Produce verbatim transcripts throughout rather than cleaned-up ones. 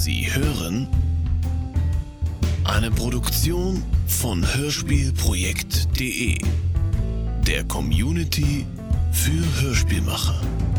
Sie hören eine Produktion von hörspielprojekt punkt de, der Community für Hörspielmacher.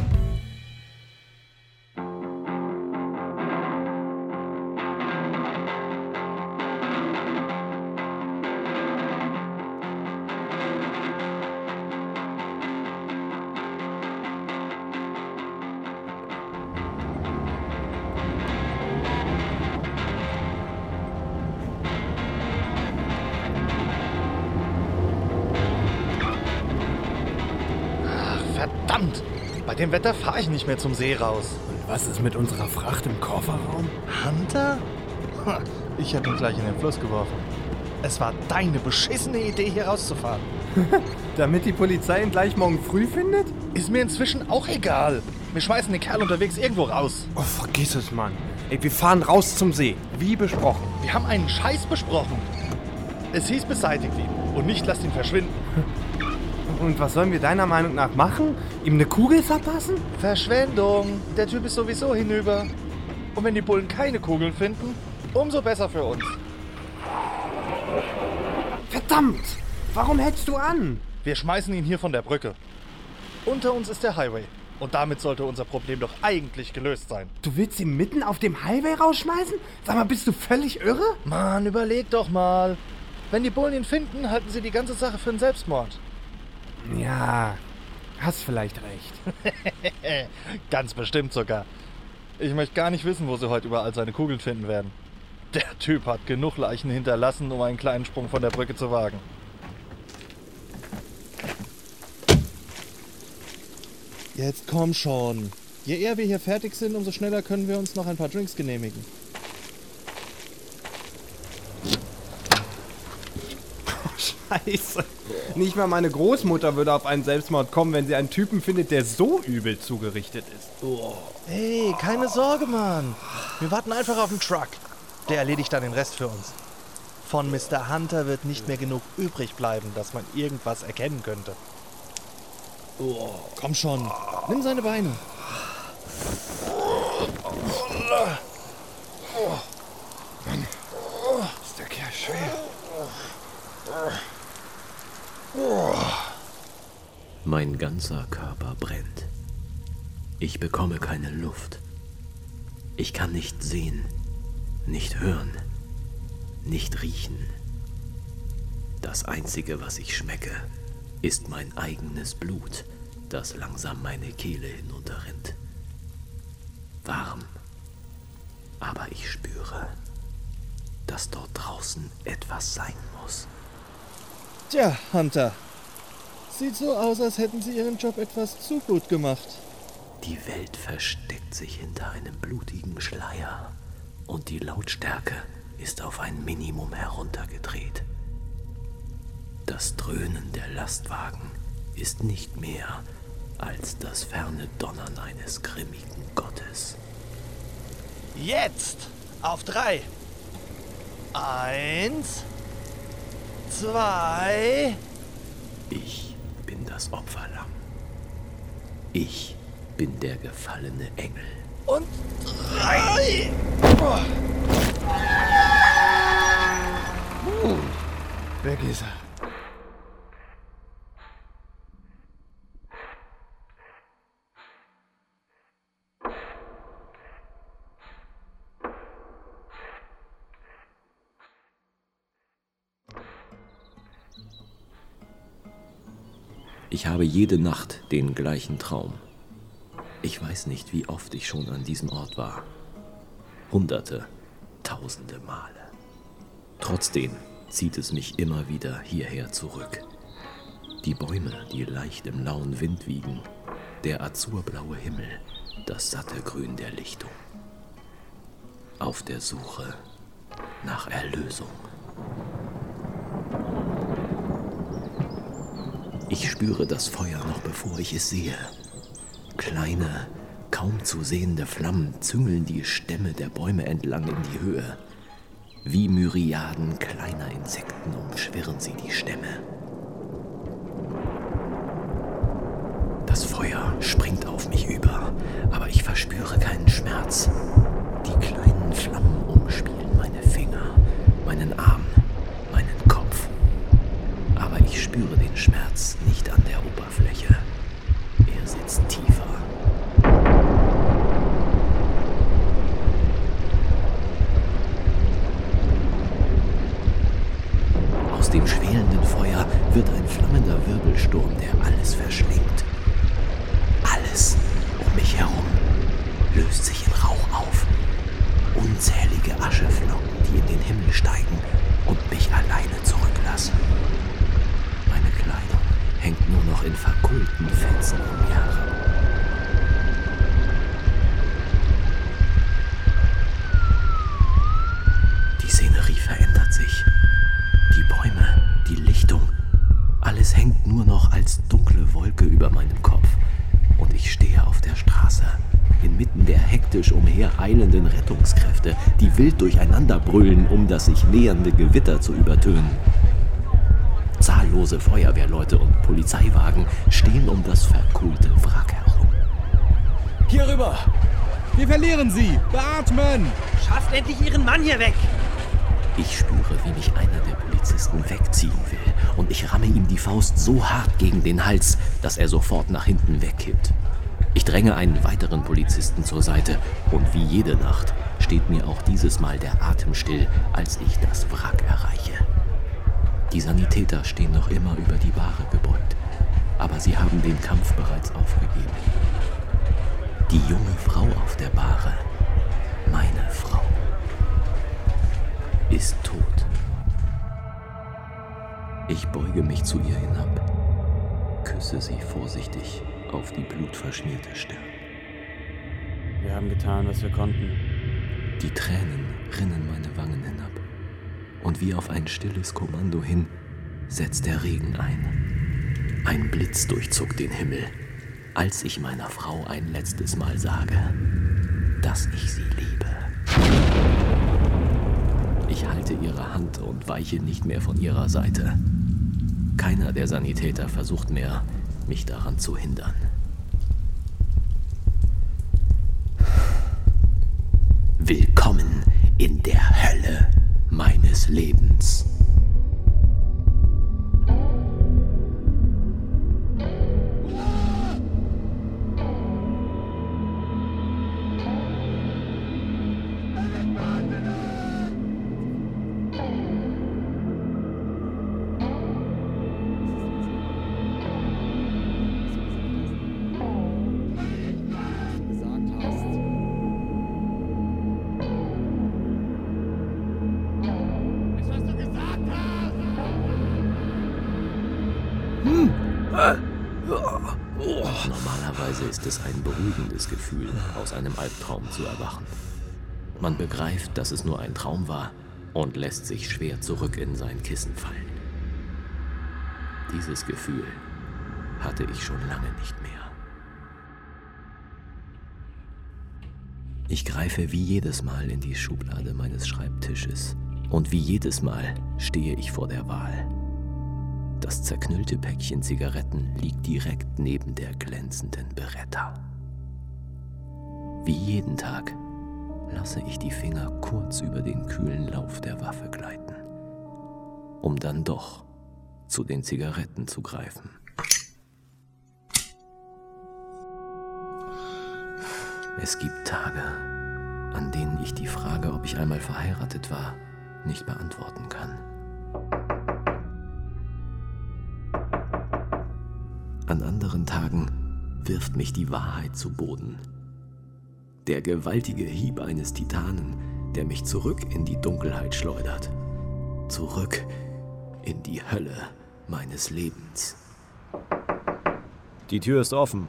Verdammt! Bei dem Wetter fahre ich nicht mehr zum See raus. Und was ist mit unserer Fracht im Kofferraum? Hunter? Ha, ich hätte ihn gleich in den Fluss geworfen. Es war deine beschissene Idee, hier rauszufahren. Damit die Polizei ihn gleich morgen früh findet? Ist mir inzwischen auch egal. Wir schmeißen den Kerl unterwegs irgendwo raus. Oh, vergiss es, Mann. Ey, wir fahren raus zum See, wie besprochen. Wir haben einen Scheiß besprochen. Es hieß, beseitigt ihn und nicht lasst ihn verschwinden. Und was sollen wir deiner Meinung nach machen? Ihm eine Kugel verpassen? Verschwendung. Der Typ ist sowieso hinüber. Und wenn die Bullen keine Kugeln finden, umso besser für uns. Verdammt! Warum hältst du an? Wir schmeißen ihn hier von der Brücke. Unter uns ist der Highway. Und damit sollte unser Problem doch eigentlich gelöst sein. Du willst ihn mitten auf dem Highway rausschmeißen? Sag mal, bist du völlig irre? Mann, überleg doch mal. Wenn die Bullen ihn finden, halten sie die ganze Sache für einen Selbstmord. Ja, hast vielleicht recht. Ganz bestimmt sogar. Ich möchte gar nicht wissen, wo sie heute überall seine Kugeln finden werden. Der Typ hat genug Leichen hinterlassen, um einen kleinen Sprung von der Brücke zu wagen. Jetzt komm schon. Je eher wir hier fertig sind, umso schneller können wir uns noch ein paar Drinks genehmigen. Scheiße. Nicht mal meine Großmutter würde auf einen Selbstmord kommen, wenn sie einen Typen findet, der so übel zugerichtet ist. Oh. Hey, keine Sorge, Mann. Wir warten einfach auf den Truck. Der erledigt dann den Rest für uns. Von Mister Hunter wird nicht mehr genug übrig bleiben, dass man irgendwas erkennen könnte. Oh, komm schon. Nimm seine Beine. Mann, ist der Kerl schwer. Mein ganzer Körper brennt. Ich bekomme keine Luft. Ich kann nicht sehen, nicht hören, nicht riechen. Das Einzige, was ich schmecke, ist mein eigenes Blut, das langsam meine Kehle hinunterrinnt. Warm, aber ich spüre, dass dort draußen etwas sein muss. Tja, Hunter. Sieht so aus, als hätten sie ihren Job etwas zu gut gemacht. Die Welt versteckt sich hinter einem blutigen Schleier und die Lautstärke ist auf ein Minimum heruntergedreht. Das Dröhnen der Lastwagen ist nicht mehr als das ferne Donnern eines grimmigen Gottes. Jetzt! Auf drei! Eins, zwei... Ich bin das Opferlamm. Ich bin der gefallene Engel. Und drei! Oh. Uh, weg ist er. Ich habe jede Nacht den gleichen Traum. Ich weiß nicht, wie oft ich schon an diesem Ort war. Hunderte, tausende Male. Trotzdem zieht es mich immer wieder hierher zurück. Die Bäume, die leicht im lauen Wind wiegen, der azurblaue Himmel, das satte Grün der Lichtung. Auf der Suche nach Erlösung. Ich spüre das Feuer noch bevor ich es sehe. Kleine, kaum zu sehende Flammen züngeln die Stämme der Bäume entlang in die Höhe. Wie Myriaden kleiner Insekten umschwirren sie die Stämme. Das Feuer springt auf mich über, aber ich verspüre keinen Schmerz. Die kleinen Flammen inmitten der hektisch umhereilenden Rettungskräfte, die wild durcheinander brüllen, um das sich nähernde Gewitter zu übertönen. Zahllose Feuerwehrleute und Polizeiwagen stehen um das verkohlte Wrack herum. Hier rüber! Wir verlieren sie! Beatmen! Schafft endlich Ihren Mann hier weg! Ich spüre, wie mich einer der Polizisten wegziehen will, und ich ramme ihm die Faust so hart gegen den Hals, dass er sofort nach hinten wegkippt. Ich dränge einen weiteren Polizisten zur Seite, und wie jede Nacht steht mir auch dieses Mal der Atem still, als ich das Wrack erreiche. Die Sanitäter stehen noch immer über die Bahre gebeugt, aber sie haben den Kampf bereits aufgegeben. Die junge Frau auf der Bahre, meine Frau, ist tot. Ich beuge mich zu ihr hinab, küsse sie vorsichtig auf die blutverschmierte Stirn. Wir haben getan, was wir konnten. Die Tränen rinnen meine Wangen hinab. Und wie auf ein stilles Kommando hin setzt der Regen ein. Ein Blitz durchzuckt den Himmel, als ich meiner Frau ein letztes Mal sage, dass ich sie liebe. Ich halte ihre Hand und weiche nicht mehr von ihrer Seite. Keiner der Sanitäter versucht mehr, mich daran zu hindern. Willkommen in der Hölle meines Lebens. Normalerweise ist es ein beruhigendes Gefühl, aus einem Albtraum zu erwachen. Man begreift, dass es nur ein Traum war und lässt sich schwer zurück in sein Kissen fallen. Dieses Gefühl hatte ich schon lange nicht mehr. Ich greife wie jedes Mal in die Schublade meines Schreibtisches und wie jedes Mal stehe ich vor der Wahl. Das zerknüllte Päckchen Zigaretten liegt direkt neben der glänzenden Beretta. Wie jeden Tag lasse ich die Finger kurz über den kühlen Lauf der Waffe gleiten, um dann doch zu den Zigaretten zu greifen. Es gibt Tage, an denen ich die Frage, ob ich einmal verheiratet war, nicht beantworten kann. An anderen Tagen wirft mich die Wahrheit zu Boden. Der gewaltige Hieb eines Titanen, der mich zurück in die Dunkelheit schleudert. Zurück in die Hölle meines Lebens. Die Tür ist offen.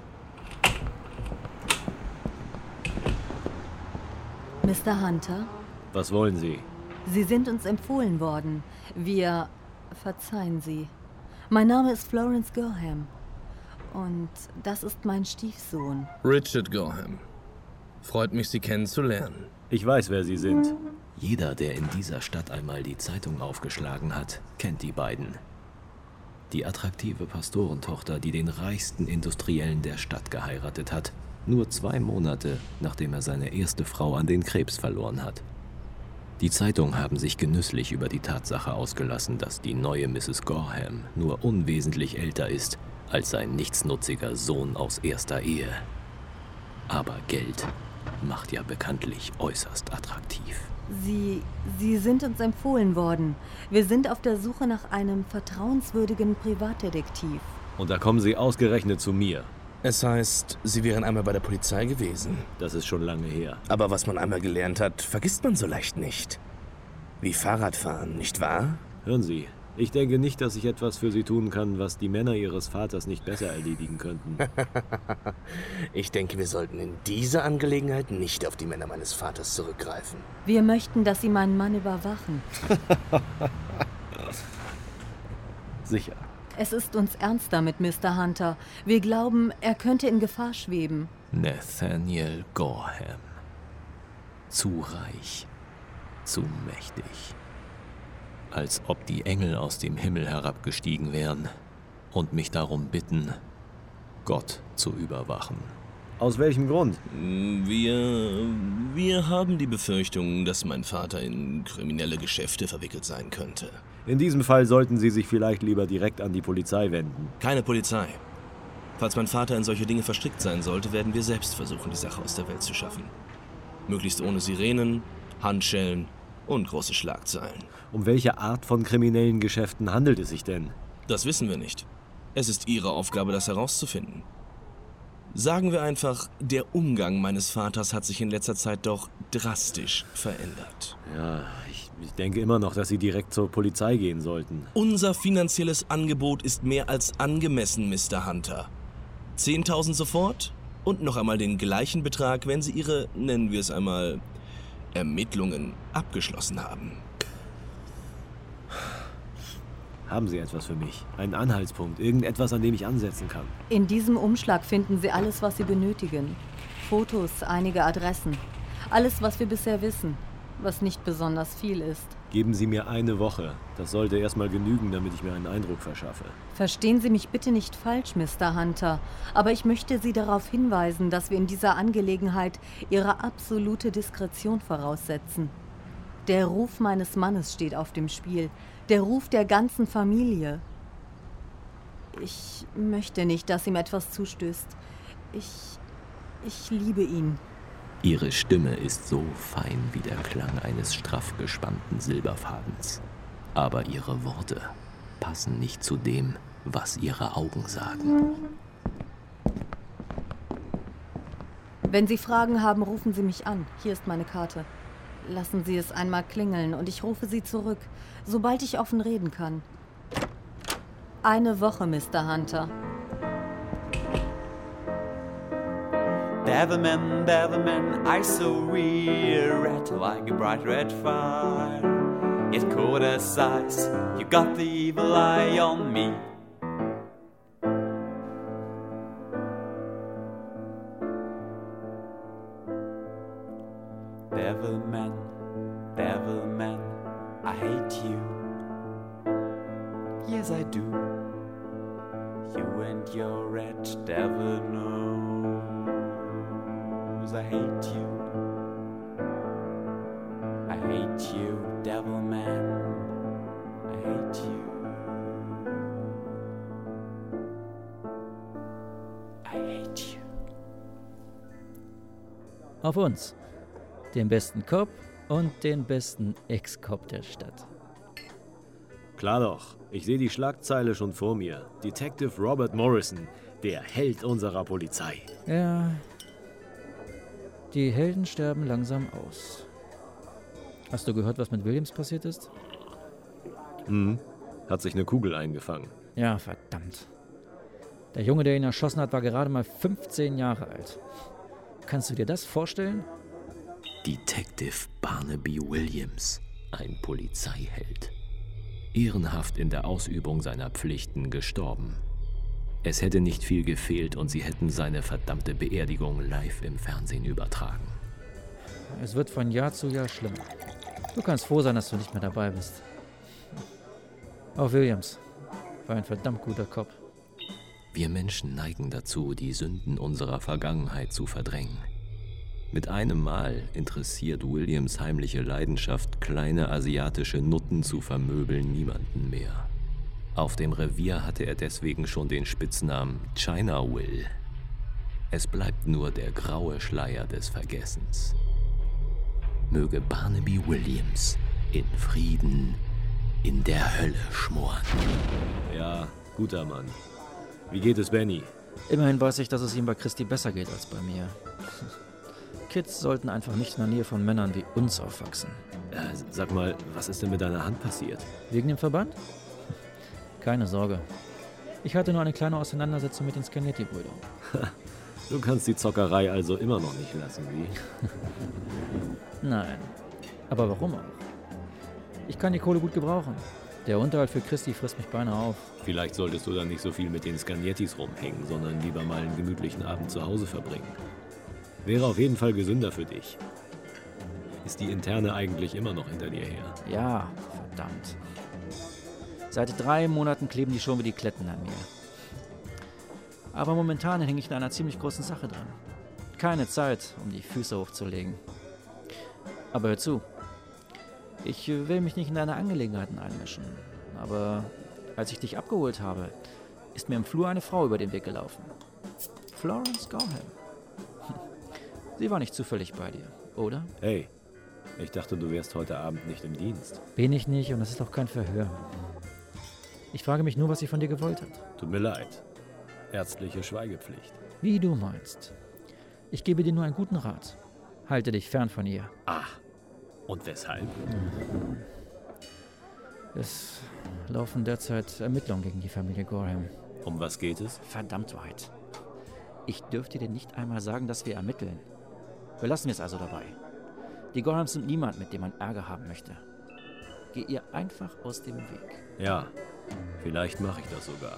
Mister Hunter? Was wollen Sie? Sie sind uns empfohlen worden. Wir... Verzeihen Sie. Mein Name ist Florence Gorham. Und das ist mein Stiefsohn. Richard Gorham. Freut mich, Sie kennenzulernen. Ich weiß, wer Sie sind. Jeder, der in dieser Stadt einmal die Zeitung aufgeschlagen hat, kennt die beiden. Die attraktive Pastorentochter, die den reichsten Industriellen der Stadt geheiratet hat, nur zwei Monate, nachdem er seine erste Frau an den Krebs verloren hat. Die Zeitungen haben sich genüsslich über die Tatsache ausgelassen, dass die neue Misses Gorham nur unwesentlich älter ist als sein nichtsnutziger Sohn aus erster Ehe. Aber Geld macht ja bekanntlich äußerst attraktiv. Sie, Sie sind uns empfohlen worden. Wir sind auf der Suche nach einem vertrauenswürdigen Privatdetektiv. Und da kommen Sie ausgerechnet zu mir. Es heißt, Sie wären einmal bei der Polizei gewesen. Das ist schon lange her. Aber was man einmal gelernt hat, vergisst man so leicht nicht. Wie Fahrradfahren, nicht wahr? Hören Sie, ich denke nicht, dass ich etwas für Sie tun kann, was die Männer Ihres Vaters nicht besser erledigen könnten. Ich denke, wir sollten in dieser Angelegenheit nicht auf die Männer meines Vaters zurückgreifen. Wir möchten, dass Sie meinen Mann überwachen. Sicher. Es ist uns ernst damit, Mister Hunter. Wir glauben, er könnte in Gefahr schweben. Nathaniel Gorham. Zu reich, zu mächtig. Als ob die Engel aus dem Himmel herabgestiegen wären und mich darum bitten, Gott zu überwachen. Aus welchem Grund? Wir, wir haben die Befürchtung, dass mein Vater in kriminelle Geschäfte verwickelt sein könnte. In diesem Fall sollten Sie sich vielleicht lieber direkt an die Polizei wenden. Keine Polizei. Falls mein Vater in solche Dinge verstrickt sein sollte, werden wir selbst versuchen, die Sache aus der Welt zu schaffen. Möglichst ohne Sirenen, Handschellen und große Schlagzeilen. Um welche Art von kriminellen Geschäften handelt es sich denn? Das wissen wir nicht. Es ist Ihre Aufgabe, das herauszufinden. Sagen wir einfach, der Umgang meines Vaters hat sich in letzter Zeit doch drastisch verändert. Ja, ich, ich denke immer noch, dass Sie direkt zur Polizei gehen sollten. Unser finanzielles Angebot ist mehr als angemessen, Mister Hunter. zehntausend sofort und noch einmal den gleichen Betrag, wenn Sie Ihre, nennen wir es einmal, Ermittlungen abgeschlossen haben. Haben Sie etwas für mich? Einen Anhaltspunkt? Irgendetwas, an dem ich ansetzen kann? In diesem Umschlag finden Sie alles, was Sie benötigen. Fotos, einige Adressen. Alles, was wir bisher wissen, was nicht besonders viel ist. Geben Sie mir eine Woche. Das sollte erstmal genügen, damit ich mir einen Eindruck verschaffe. Verstehen Sie mich bitte nicht falsch, Mister Hunter, aber ich möchte Sie darauf hinweisen, dass wir in dieser Angelegenheit Ihre absolute Diskretion voraussetzen. Der Ruf meines Mannes steht auf dem Spiel. Der Ruf der ganzen Familie. Ich möchte nicht, dass ihm etwas zustößt. Ich... ich liebe ihn. Ihre Stimme ist so fein wie der Klang eines straff gespannten Silberfadens. Aber ihre Worte passen nicht zu dem, was ihre Augen sagen. Wenn Sie Fragen haben, rufen Sie mich an. Hier ist meine Karte. Lassen Sie es einmal klingeln und ich rufe Sie zurück, sobald ich offen reden kann. Eine Woche, Mister Hunter. Devilman, Devilman, I so real red like a bright red fire. It caught us eyes, you got the evil eye on me. Devilman, Devilman, I hate you. Yes, I do. You and your red devil knows I hate you. I hate you, Devilman. I hate you. I hate you. Auf uns. Den besten Cop und den besten Ex-Cop der Stadt. Klar doch, ich sehe die Schlagzeile schon vor mir. Detective Robert Morrison, der Held unserer Polizei. Ja, die Helden sterben langsam aus. Hast du gehört, was mit Williams passiert ist? Hm, hat sich eine Kugel eingefangen. Ja, verdammt. Der Junge, der ihn erschossen hat, war gerade mal fünfzehn Jahre alt. Kannst du dir das vorstellen? Detective Barnaby Williams, ein Polizeiheld. Ehrenhaft in der Ausübung seiner Pflichten gestorben. Es hätte nicht viel gefehlt und sie hätten seine verdammte Beerdigung live im Fernsehen übertragen. Es wird von Jahr zu Jahr schlimmer. Du kannst froh sein, dass du nicht mehr dabei bist. Auch Williams war ein verdammt guter Cop. Wir Menschen neigen dazu, die Sünden unserer Vergangenheit zu verdrängen. Mit einem Mal interessiert Williams' heimliche Leidenschaft, kleine asiatische Nutten zu vermöbeln, niemanden mehr. Auf dem Revier hatte er deswegen schon den Spitznamen China Will. Es bleibt nur der graue Schleier des Vergessens. Möge Barnaby Williams in Frieden in der Hölle schmoren. Ja, guter Mann. Wie geht es Benny? Immerhin weiß ich, dass es ihm bei Christi besser geht als bei mir. Kids sollten einfach nicht in der Nähe von Männern wie uns aufwachsen. Äh, sag mal, was ist denn mit deiner Hand passiert? Wegen dem Verband? Keine Sorge. Ich hatte nur eine kleine Auseinandersetzung mit den Scanetti-Brüdern. Du kannst die Zockerei also immer noch nicht lassen, wie? Nein. Aber warum auch? Ich kann die Kohle gut gebrauchen. Der Unterhalt für Christi frisst mich beinahe auf. Vielleicht solltest du dann nicht so viel mit den Scanettis rumhängen, sondern lieber mal einen gemütlichen Abend zu Hause verbringen. Wäre auf jeden Fall gesünder für dich. Ist die Interne eigentlich immer noch hinter dir her? Ja, verdammt. Seit drei Monaten kleben die schon wie die Kletten an mir. Aber momentan hänge ich in einer ziemlich großen Sache dran. Keine Zeit, um die Füße hochzulegen. Aber hör zu. Ich will mich nicht in deine Angelegenheiten einmischen. Aber als ich dich abgeholt habe, ist mir im Flur eine Frau über den Weg gelaufen. Florence Gorham. Sie war nicht zufällig bei dir, oder? Hey, ich dachte, du wärst heute Abend nicht im Dienst. Bin ich nicht und das ist auch kein Verhör. Ich frage mich nur, was sie von dir gewollt hat. Tut mir leid. Ärztliche Schweigepflicht. Wie du meinst. Ich gebe dir nur einen guten Rat. Halte dich fern von ihr. Ach, und weshalb? Es laufen derzeit Ermittlungen gegen die Familie Gorham. Um was geht es? Verdammt weit. Ich dürfte dir nicht einmal sagen, dass wir ermitteln. Belassen wir es also dabei. Die Gorhams sind niemand, mit dem man Ärger haben möchte. Geh ihr einfach aus dem Weg. Ja, vielleicht mache ich das sogar.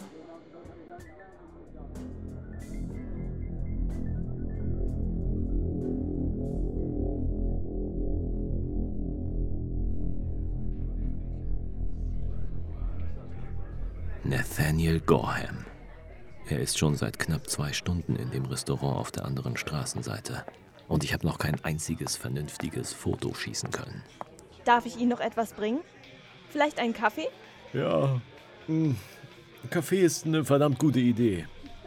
Nathaniel Gorham. Er ist schon seit knapp zwei Stunden in dem Restaurant auf der anderen Straßenseite. Und ich habe noch kein einziges vernünftiges Foto schießen können. Darf ich Ihnen noch etwas bringen? Vielleicht einen Kaffee? Ja, mh, Kaffee ist eine verdammt gute Idee.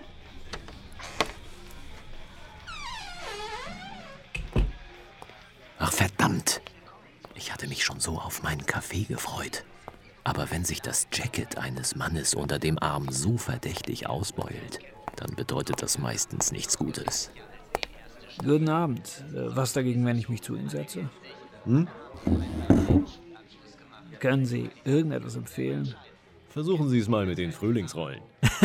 Ach verdammt! Ich hatte mich schon so auf meinen Kaffee gefreut. Aber wenn sich das Jacket eines Mannes unter dem Arm so verdächtig ausbeult, dann bedeutet das meistens nichts Gutes. Guten Abend. Was dagegen, wenn ich mich zu Ihnen setze? Hm? Können Sie irgendetwas empfehlen? Versuchen Sie es mal mit den Frühlingsrollen.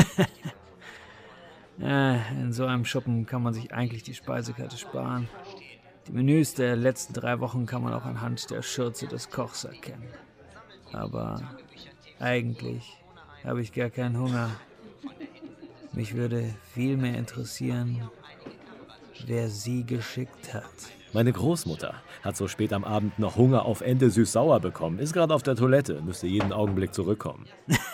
In so einem Schuppen kann man sich eigentlich die Speisekarte sparen. Die Menüs der letzten drei Wochen kann man auch anhand der Schürze des Kochs erkennen. Aber eigentlich habe ich gar keinen Hunger. Mich würde viel mehr interessieren, wer Sie geschickt hat. Meine Großmutter hat so spät am Abend noch Hunger auf Ente süß-sauer bekommen. Ist gerade auf der Toilette, müsste jeden Augenblick zurückkommen.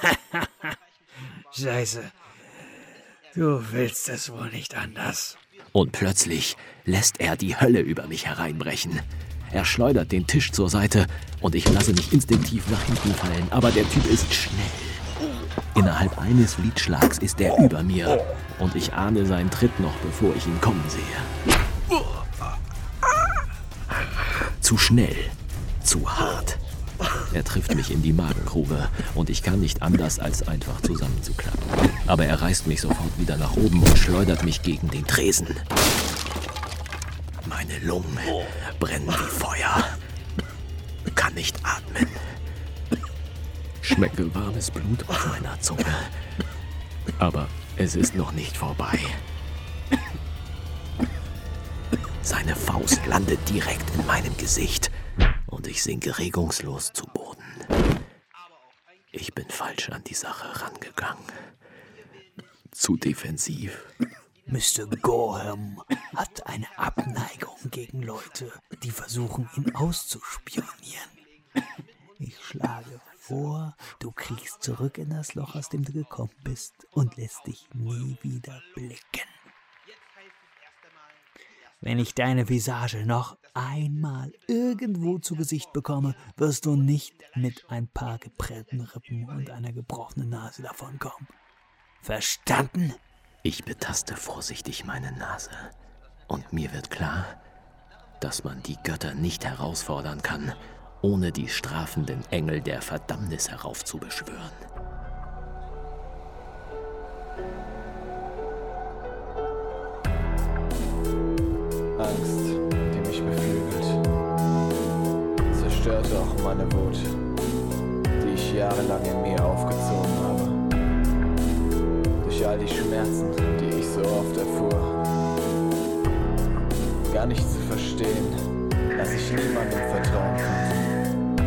Scheiße. Du willst es wohl nicht anders. Und plötzlich lässt er die Hölle über mich hereinbrechen. Er schleudert den Tisch zur Seite und ich lasse mich instinktiv nach hinten fallen, aber der Typ ist schnell. Innerhalb eines Lidschlags ist er über mir und ich ahne seinen Tritt noch, bevor ich ihn kommen sehe. Zu schnell, zu hart. Er trifft mich in die Magengrube und ich kann nicht anders, als einfach zusammenzuklappen. Aber er reißt mich sofort wieder nach oben und schleudert mich gegen den Tresen. Meine Lungen brennen wie Feuer. Kann nicht atmen. Schmecke warmes Blut auf meiner Zunge. Aber es ist noch nicht vorbei. Seine Faust landet direkt in meinem Gesicht und ich sinke regungslos zu Boden. Ich bin falsch an die Sache rangegangen. Zu defensiv. Mister Gorham hat eine Abneigung gegen Leute, die versuchen, ihn auszuspionieren. Ich schlage vor, du kriegst zurück in das Loch, aus dem du gekommen bist, und lässt dich nie wieder blicken. Wenn ich deine Visage noch einmal irgendwo zu Gesicht bekomme, wirst du nicht mit ein paar geprellten Rippen und einer gebrochenen Nase davonkommen. Verstanden? Ich betaste vorsichtig meine Nase und mir wird klar, dass man die Götter nicht herausfordern kann, ohne die strafenden Engel der Verdammnis heraufzubeschwören. Angst, die mich beflügelt, zerstörte auch meine Wut, die ich jahrelang in mir aufgezogen habe. Durch all die Schmerzen, die ich so oft erfuhr. Gar nicht zu verstehen, dass ich niemandem vertrauen konnte.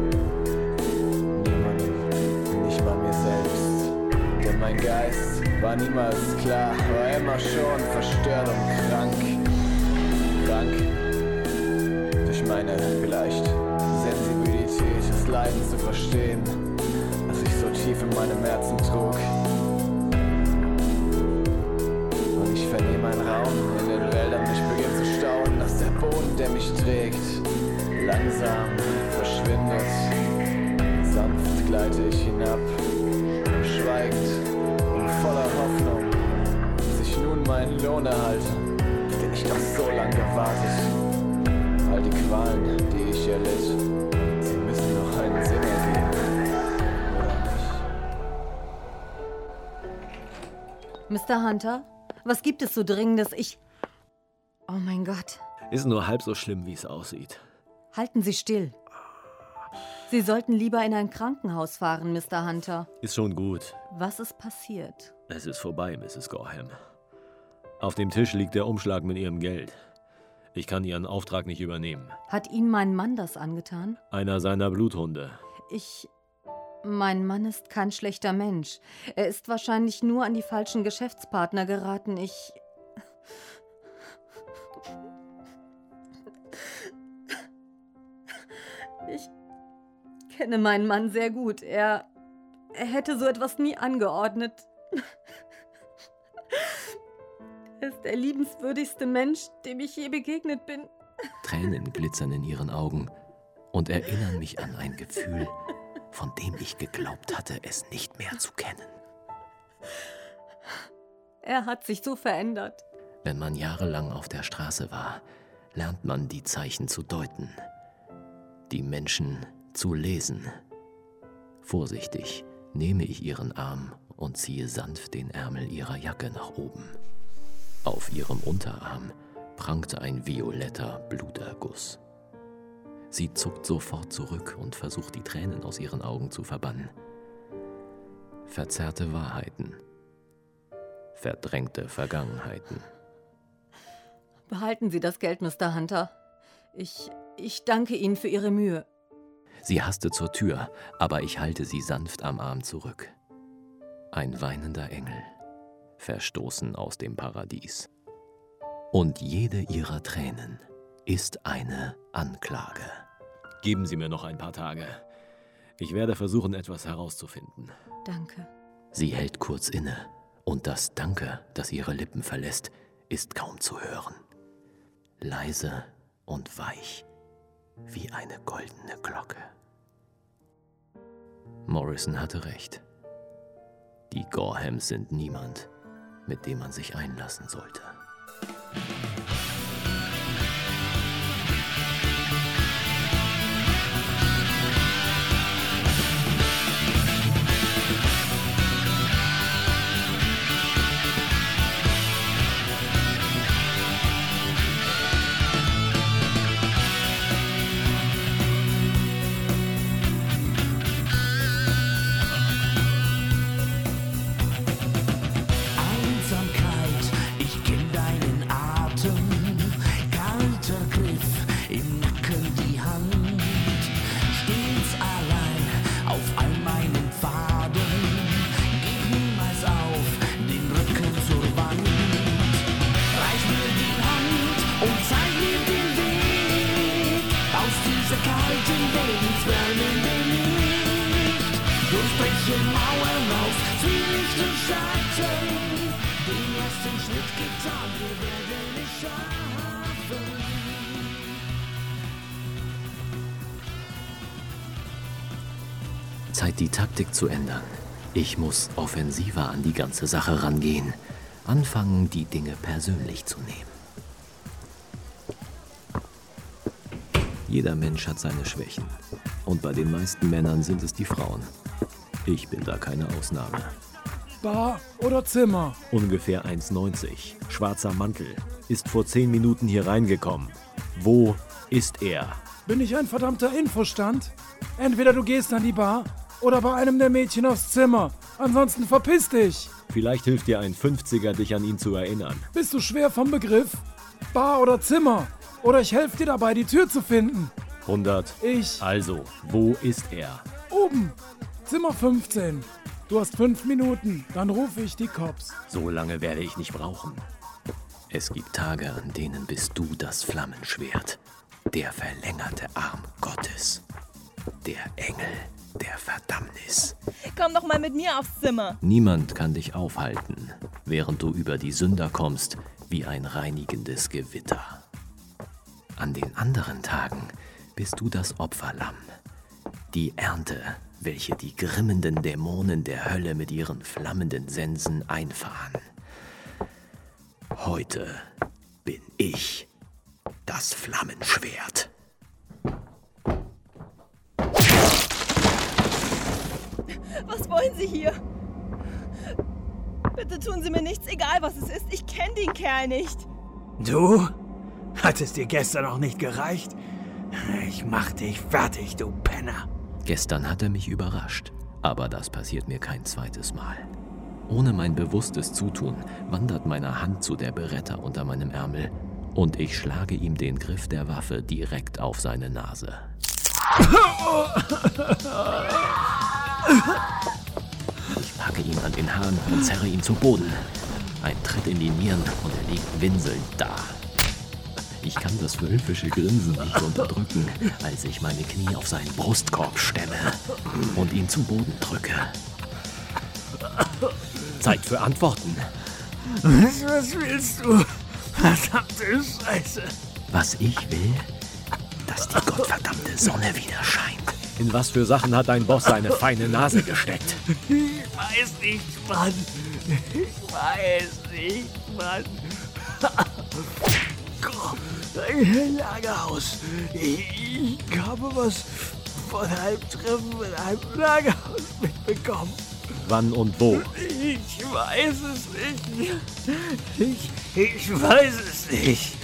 Niemandem, nicht mal mir selbst. Denn mein Geist war war niemals klar, war immer schon verstört und krank. Krank. Durch meine vielleicht Sensibilität, das Leiden zu verstehen, das ich so tief in meinem Herzen trug. Und ich vernehme einen Raum in den Wäldern, ich beginne zu staunen, dass der Boden, der mich trägt, langsam verschwindet. Sanft gleite ich hinab, schweigend und voller Hoffnung, dass ich nun meinen Lohn erhalte, auf den ich doch so lang gewartet. All die Qualen, die ich erlitt, sie müssen noch einen Sinn ergeben, oder nicht? Mister Hunter, was gibt es so Dringendes? Ich... Oh mein Gott. Ist nur halb so schlimm, wie es aussieht. Halten Sie still. Sie sollten lieber in ein Krankenhaus fahren, Mister Hunter. Ist schon gut. Was ist passiert? Es ist vorbei, Misses Gorham. Auf dem Tisch liegt der Umschlag mit Ihrem Geld. Ich kann Ihren Auftrag nicht übernehmen. Hat Ihnen mein Mann das angetan? Einer seiner Bluthunde. Ich... Mein Mann ist kein schlechter Mensch. Er ist wahrscheinlich nur an die falschen Geschäftspartner geraten. Ich... Ich kenne meinen Mann sehr gut. Er, er hätte so etwas nie angeordnet. Er ist der liebenswürdigste Mensch, dem ich je begegnet bin. Tränen glitzern in ihren Augen und erinnern mich an ein Gefühl, von dem ich geglaubt hatte, es nicht mehr zu kennen. Er hat sich so verändert. Wenn man jahrelang auf der Straße war, lernt man die Zeichen zu deuten, die Menschen zu lesen. Vorsichtig nehme ich ihren Arm und ziehe sanft den Ärmel ihrer Jacke nach oben. Auf ihrem Unterarm prangte ein violetter Bluterguss. Sie zuckt sofort zurück und versucht, die Tränen aus ihren Augen zu verbannen. Verzerrte Wahrheiten, verdrängte Vergangenheiten. Behalten Sie das Geld, Mister Hunter. Ich, ich danke Ihnen für Ihre Mühe. Sie hasste zur Tür, aber ich halte sie sanft am Arm zurück. Ein weinender Engel, verstoßen aus dem Paradies. Und jede ihrer Tränen ist eine Anklage. Geben Sie mir noch ein paar Tage. Ich werde versuchen, etwas herauszufinden. Danke. Sie hält kurz inne, und das Danke, das ihre Lippen verlässt, ist kaum zu hören. Leise und weich, wie eine goldene Glocke. Morrison hatte recht. Die Gorhams sind niemand, mit dem man sich einlassen sollte. Zeit, die Taktik zu ändern. Ich muss offensiver an die ganze Sache rangehen. Anfangen, die Dinge persönlich zu nehmen. Jeder Mensch hat seine Schwächen. Und bei den meisten Männern sind es die Frauen. Ich bin da keine Ausnahme. Bar oder Zimmer? Ungefähr eins neunzig. Schwarzer Mantel. Ist vor zehn Minuten hier reingekommen. Wo ist er? Bin ich ein verdammter Infostand? Entweder du gehst an die Bar oder bei einem der Mädchen aufs Zimmer. Ansonsten verpiss dich. Vielleicht hilft dir ein fünfziger, dich an ihn zu erinnern. Bist du schwer vom Begriff? Bar oder Zimmer? Oder ich helfe dir dabei, die Tür zu finden. hundert. Ich. Also, wo ist er? Oben. Zimmer fünfzehn. Du hast fünf Minuten, dann rufe ich die Cops. So lange werde ich nicht brauchen. Es gibt Tage, an denen bist du das Flammenschwert, der verlängerte Arm Gottes, der Engel der Verdammnis. Komm doch mal mit mir aufs Zimmer. Niemand kann dich aufhalten, während du über die Sünder kommst wie ein reinigendes Gewitter. An den anderen Tagen bist du das Opferlamm, die Ernte, welche die grimmenden Dämonen der Hölle mit ihren flammenden Sensen einfahren. Heute bin ich das Flammenschwert. Was wollen Sie hier? Bitte tun Sie mir nichts, egal was es ist. Ich kenne den Kerl nicht. Du? Hat es dir gestern noch nicht gereicht? Ich mach dich fertig, du Penner. Gestern hat er mich überrascht, aber das passiert mir kein zweites Mal. Ohne mein bewusstes Zutun wandert meine Hand zu der Beretta unter meinem Ärmel und ich schlage ihm den Griff der Waffe direkt auf seine Nase. Ich packe ihn an den Haaren und zerre ihn zu Boden. Ein Tritt in die Nieren und er liegt winselnd da. Ich kann das wölfische Grinsen nicht unterdrücken, als ich meine Knie auf seinen Brustkorb stemme und ihn zu Boden drücke. Zeit für Antworten. Was, was willst du? Verdammte Scheiße. Was ich will, dass die gottverdammte Sonne wieder scheint. In was für Sachen hat dein Boss seine feine Nase gesteckt? Ich weiß nicht, Mann. Ich weiß nicht, Mann. Ein Lagerhaus. Ich, ich habe was von einem Treffen in einem Lagerhaus mitbekommen. Wann und wo? Ich weiß es nicht. Ich, ich weiß es nicht.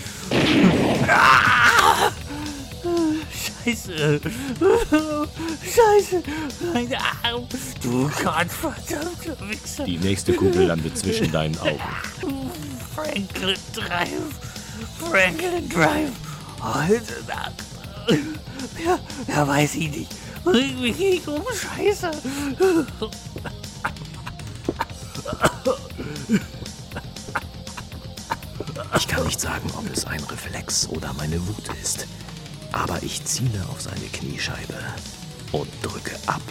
Ah! Scheiße. Scheiße. Mein Arm. Du gottverdammter Wichser. Die nächste Kugel landet zwischen deinen Augen. Franklin Drive. Franklin Drive. Heute Nacht. Wer, wer weiß ich nicht. Bring mich nicht um. Scheiße. Ich kann nicht sagen, ob es ein Reflex oder meine Wut ist. Aber ich ziele auf seine Kniescheibe und drücke ab.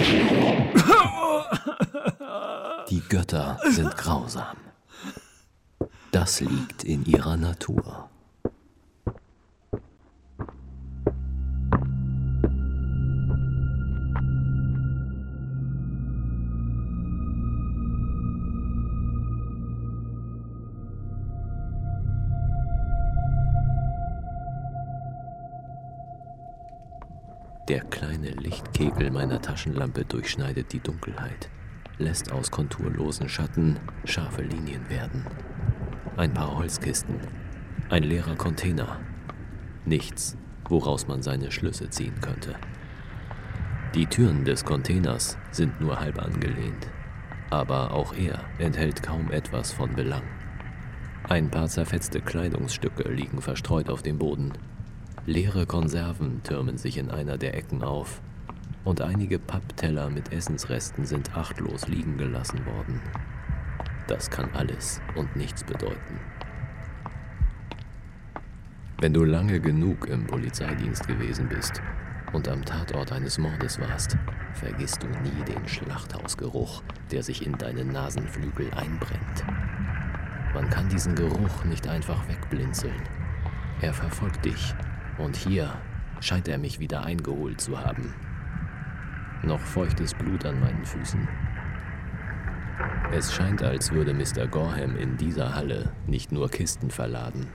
Die Götter sind grausam. Das liegt in ihrer Natur. Der kleine Lichtkegel meiner Taschenlampe durchschneidet die Dunkelheit, lässt aus konturlosen Schatten scharfe Linien werden. Ein paar Holzkisten, ein leerer Container. Nichts, woraus man seine Schlüsse ziehen könnte. Die Türen des Containers sind nur halb angelehnt, aber auch er enthält kaum etwas von Belang. Ein paar zerfetzte Kleidungsstücke liegen verstreut auf dem Boden. Leere Konserven türmen sich in einer der Ecken auf und einige Pappteller mit Essensresten sind achtlos liegen gelassen worden. Das kann alles und nichts bedeuten. Wenn du lange genug im Polizeidienst gewesen bist und am Tatort eines Mordes warst, vergisst du nie den Schlachthausgeruch, der sich in deine Nasenflügel einbrennt. Man kann diesen Geruch nicht einfach wegblinzeln. Er verfolgt dich. Und hier scheint er mich wieder eingeholt zu haben. Noch feuchtes Blut an meinen Füßen. Es scheint, als würde Mister Gorham in dieser Halle nicht nur Kisten verladen.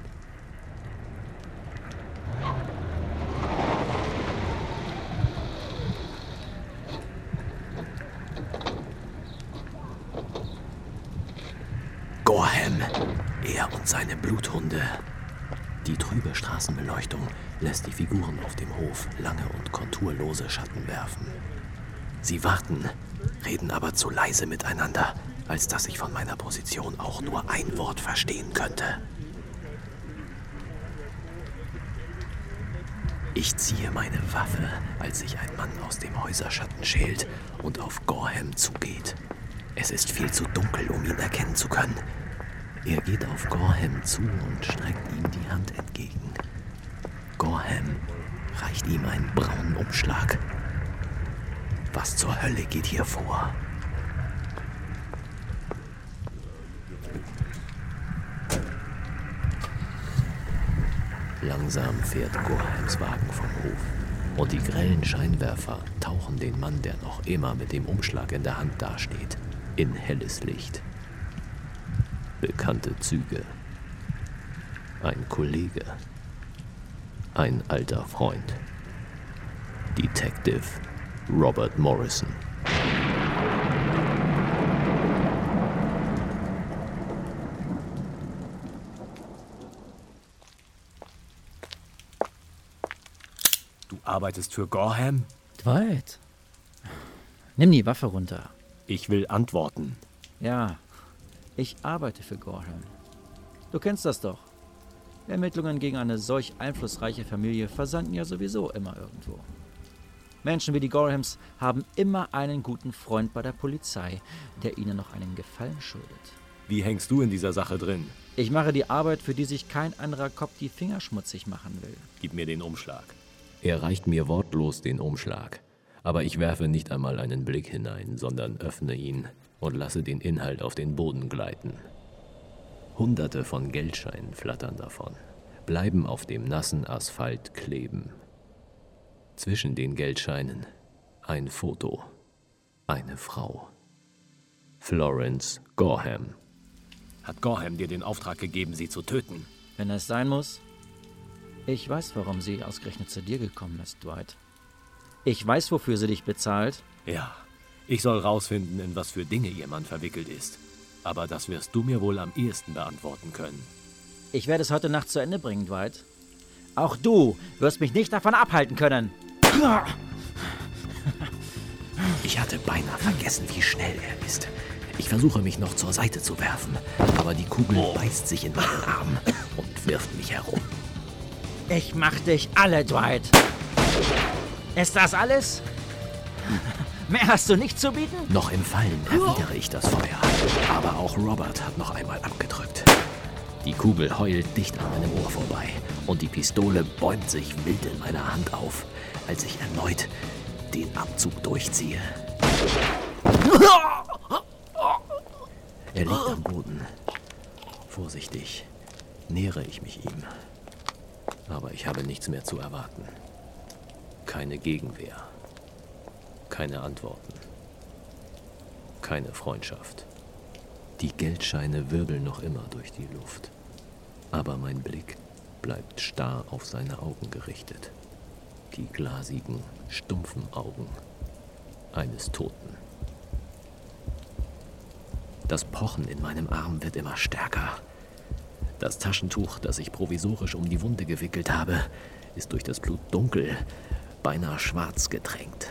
Gorham, er und seine Bluthunde. Die trübe Straßenbeleuchtung lässt die Figuren auf dem Hof lange und konturlose Schatten werfen. Sie warten, reden aber zu leise miteinander, als dass ich von meiner Position auch nur ein Wort verstehen könnte. Ich ziehe meine Waffe, als sich ein Mann aus dem Häuserschatten schält und auf Gorham zugeht. Es ist viel zu dunkel, um ihn erkennen zu können. Er geht auf Gorham zu und streckt ihm die Hand entgegen. Gorham reicht ihm einen braunen Umschlag. Was zur Hölle geht hier vor? Langsam fährt Gorhams Wagen vom Hof und die grellen Scheinwerfer tauchen den Mann, der noch immer mit dem Umschlag in der Hand dasteht, in helles Licht. Bekannte Züge. Ein Kollege. Ein alter Freund. Detective Robert Morrison. Du arbeitest für Gorham? Dwight, nimm die Waffe runter. Ich will antworten. Ja, ich arbeite für Gorham. Du kennst das doch. Ermittlungen gegen eine solch einflussreiche Familie versanden ja sowieso immer irgendwo. Menschen wie die Gorhams haben immer einen guten Freund bei der Polizei, der ihnen noch einen Gefallen schuldet. Wie hängst du in dieser Sache drin? Ich mache die Arbeit, für die sich kein anderer Kopf die Finger schmutzig machen will. Gib mir den Umschlag. Er reicht mir wortlos den Umschlag, aber ich werfe nicht einmal einen Blick hinein, sondern öffne ihn und lasse den Inhalt auf den Boden gleiten. Hunderte von Geldscheinen flattern davon, bleiben auf dem nassen Asphalt kleben. Zwischen den Geldscheinen ein Foto, eine Frau. Florence Gorham. Hat Gorham dir den Auftrag gegeben, sie zu töten? Wenn es sein muss. Ich weiß, warum sie ausgerechnet zu dir gekommen ist, Dwight. Ich weiß, wofür sie dich bezahlt. Ja, ich soll rausfinden, in was für Dinge jemand verwickelt ist. Aber das wirst du mir wohl am ehesten beantworten können. Ich werde es heute Nacht zu Ende bringen, Dwight. Auch du wirst mich nicht davon abhalten können. Ich hatte beinahe vergessen, wie schnell er ist. Ich versuche, mich noch zur Seite zu werfen, aber die Kugel beißt sich in meinen Arm und wirft mich herum. Ich mach dich alle, Dwight. Ist das alles? Mehr hast du nicht zu bieten? Noch im Fallen erwidere ich das Feuer. Aber auch Robert hat noch einmal abgedrückt. Die Kugel heult dicht an meinem Ohr vorbei und die Pistole bäumt sich wild in meiner Hand auf, als ich erneut den Abzug durchziehe. Er liegt am Boden. Vorsichtig nähere ich mich ihm. Aber ich habe nichts mehr zu erwarten. Keine Gegenwehr. Keine Antworten. Keine Freundschaft. Die Geldscheine wirbeln noch immer durch die Luft. Aber mein Blick bleibt starr auf seine Augen gerichtet. Die glasigen, stumpfen Augen eines Toten. Das Pochen in meinem Arm wird immer stärker. Das Taschentuch, das ich provisorisch um die Wunde gewickelt habe, ist durch das Blut dunkel, beinahe schwarz getränkt.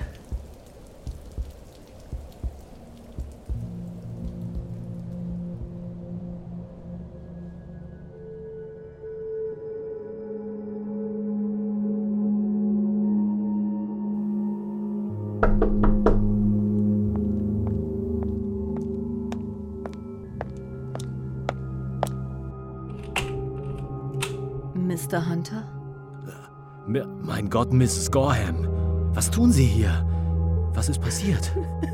Mister Hunter? Mein Gott, Misses Gorham. Was tun Sie hier? Was ist passiert?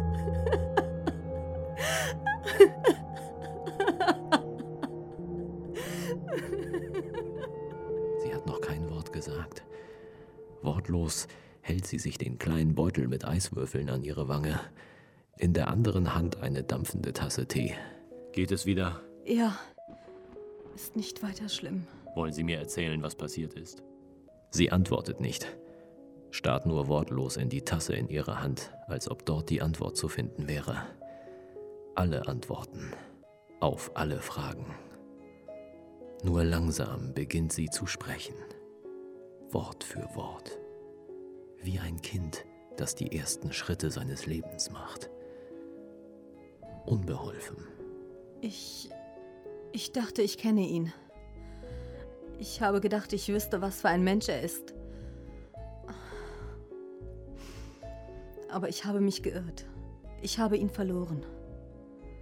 Sie hat noch kein Wort gesagt. Wortlos hält sie sich den kleinen Beutel mit Eiswürfeln an ihre Wange. In der anderen Hand eine dampfende Tasse Tee. Geht es wieder? Ja, ist nicht weiter schlimm. Wollen Sie mir erzählen, was passiert ist? Sie antwortet nicht, starrt nur wortlos in die Tasse in ihrer Hand, als ob dort die Antwort zu finden wäre. Alle Antworten, auf alle Fragen. Nur langsam beginnt sie zu sprechen, Wort für Wort, wie ein Kind, das die ersten Schritte seines Lebens macht. Unbeholfen. Ich... ich dachte, ich kenne ihn. Ich habe gedacht, ich wüsste, was für ein Mensch er ist. Aber ich habe mich geirrt. Ich habe ihn verloren.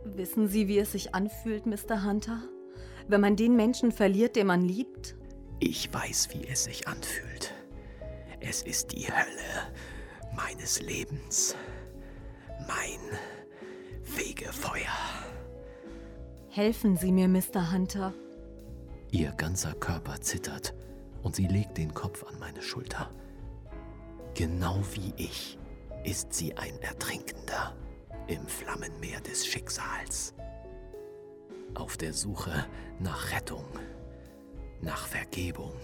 Wissen Sie, wie es sich anfühlt, Mister Hunter? Wenn man den Menschen verliert, den man liebt? Ich weiß, wie es sich anfühlt. Es ist die Hölle meines Lebens. Mein Fegefeuer. Helfen Sie mir, Mister Hunter. Ihr ganzer Körper zittert und sie legt den Kopf an meine Schulter. Genau wie ich ist sie ein Ertrinkender im Flammenmeer des Schicksals. Auf der Suche nach Rettung, nach Vergebung.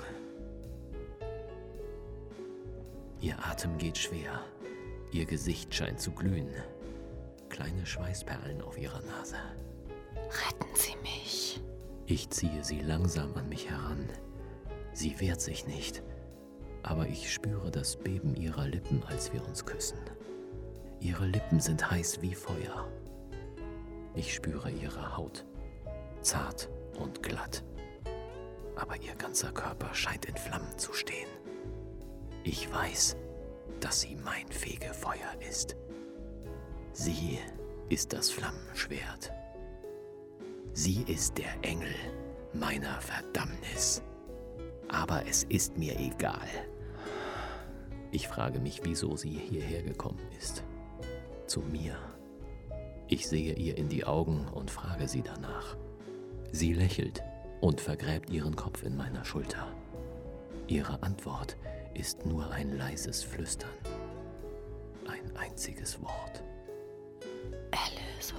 Ihr Atem geht schwer, ihr Gesicht scheint zu glühen. Kleine Schweißperlen auf ihrer Nase. Retten Sie mich. Ich ziehe sie langsam an mich heran. Sie wehrt sich nicht, aber ich spüre das Beben ihrer Lippen, als wir uns küssen. Ihre Lippen sind heiß wie Feuer. Ich spüre ihre Haut, zart und glatt, aber ihr ganzer Körper scheint in Flammen zu stehen. Ich weiß, dass sie mein Fegefeuer ist. Sie ist das Flammenschwert. Sie ist der Engel meiner Verdammnis. Aber es ist mir egal. Ich frage mich, wieso sie hierher gekommen ist. Zu mir. Ich sehe ihr in die Augen und frage sie danach. Sie lächelt und vergräbt ihren Kopf in meiner Schulter. Ihre Antwort ist nur ein leises Flüstern. Ein einziges Wort. Erlösung.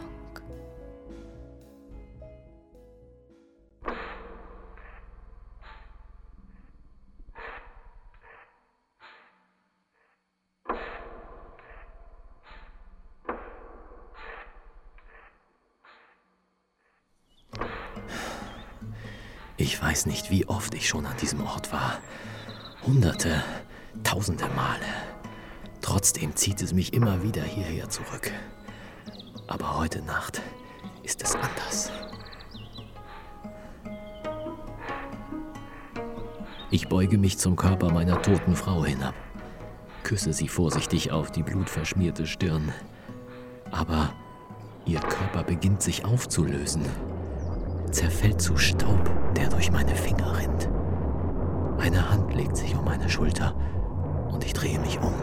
Ich weiß nicht, wie oft ich schon an diesem Ort war. Hunderte, tausende Male. Trotzdem zieht es mich immer wieder hierher zurück. Aber heute Nacht ist es anders. Ich beuge mich zum Körper meiner toten Frau hinab, küsse sie vorsichtig auf die blutverschmierte Stirn. Aber ihr Körper beginnt sich aufzulösen, zerfällt zu Staub, der durch meine Finger rinnt. Eine Hand legt sich um meine Schulter und ich drehe mich um.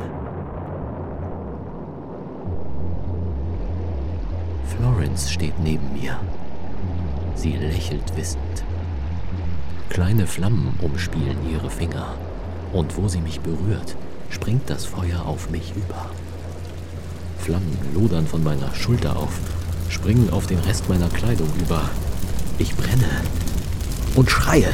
Florence steht neben mir. Sie lächelt wissend. Kleine Flammen umspielen ihre Finger und wo sie mich berührt, springt das Feuer auf mich über. Flammen lodern von meiner Schulter auf, springen auf den Rest meiner Kleidung über. Ich brenne und schreie.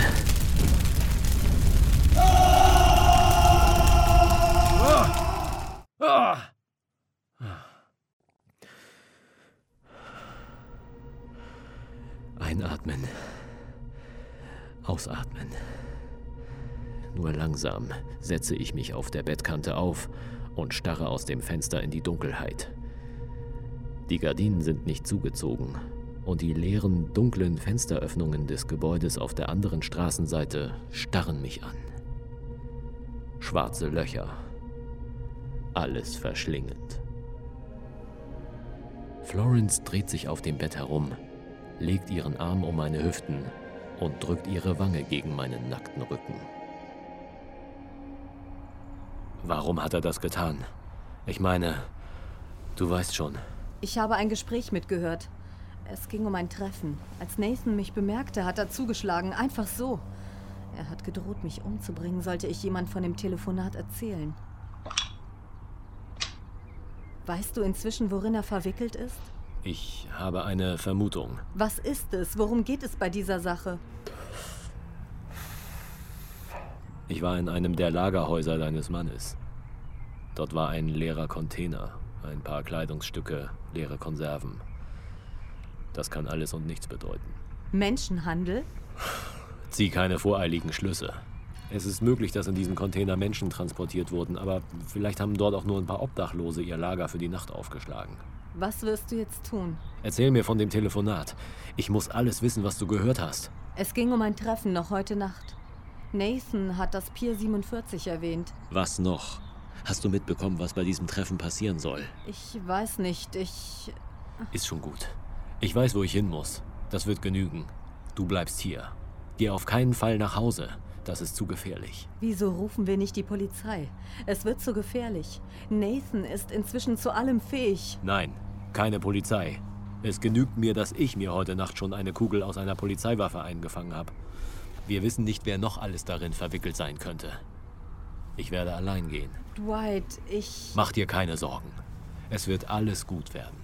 Einatmen. Ausatmen. Nur langsam setze ich mich auf der Bettkante auf und starre aus dem Fenster in die Dunkelheit. Die Gardinen sind nicht zugezogen und die leeren, dunklen Fensteröffnungen des Gebäudes auf der anderen Straßenseite starren mich an. Schwarze Löcher. Alles verschlingend. Florence dreht sich auf dem Bett herum, legt ihren Arm um meine Hüften und drückt ihre Wange gegen meinen nackten Rücken. Warum hat er das getan? Ich meine, du weißt schon. Ich habe ein Gespräch mitgehört. Es ging um ein Treffen. Als Nathan mich bemerkte, hat er zugeschlagen. Einfach so. Er hat gedroht, mich umzubringen, sollte ich jemand von dem Telefonat erzählen. Weißt du inzwischen, worin er verwickelt ist? Ich habe eine Vermutung. Was ist es? Worum geht es bei dieser Sache? Ich war in einem der Lagerhäuser deines Mannes. Dort war ein leerer Container, ein paar Kleidungsstücke, leere Konserven. Das kann alles und nichts bedeuten. Menschenhandel? Zieh keine voreiligen Schlüsse. Es ist möglich, dass in diesem Container Menschen transportiert wurden, aber vielleicht haben dort auch nur ein paar Obdachlose ihr Lager für die Nacht aufgeschlagen. Was wirst du jetzt tun? Erzähl mir von dem Telefonat. Ich muss alles wissen, was du gehört hast. Es ging um ein Treffen noch heute Nacht. Nathan hat das Pier siebenundvierzig erwähnt. Was noch? Hast du mitbekommen, was bei diesem Treffen passieren soll? Ich weiß nicht, ich... Ist schon gut. Ich weiß, wo ich hin muss. Das wird genügen. Du bleibst hier. Geh auf keinen Fall nach Hause. Das ist zu gefährlich. Wieso rufen wir nicht die Polizei? Es wird zu gefährlich. Nathan ist inzwischen zu allem fähig. Nein, keine Polizei. Es genügt mir, dass ich mir heute Nacht schon eine Kugel aus einer Polizeiwaffe eingefangen habe. Wir wissen nicht, wer noch alles darin verwickelt sein könnte. Ich werde allein gehen. Dwight, ich... Mach dir keine Sorgen. Es wird alles gut werden.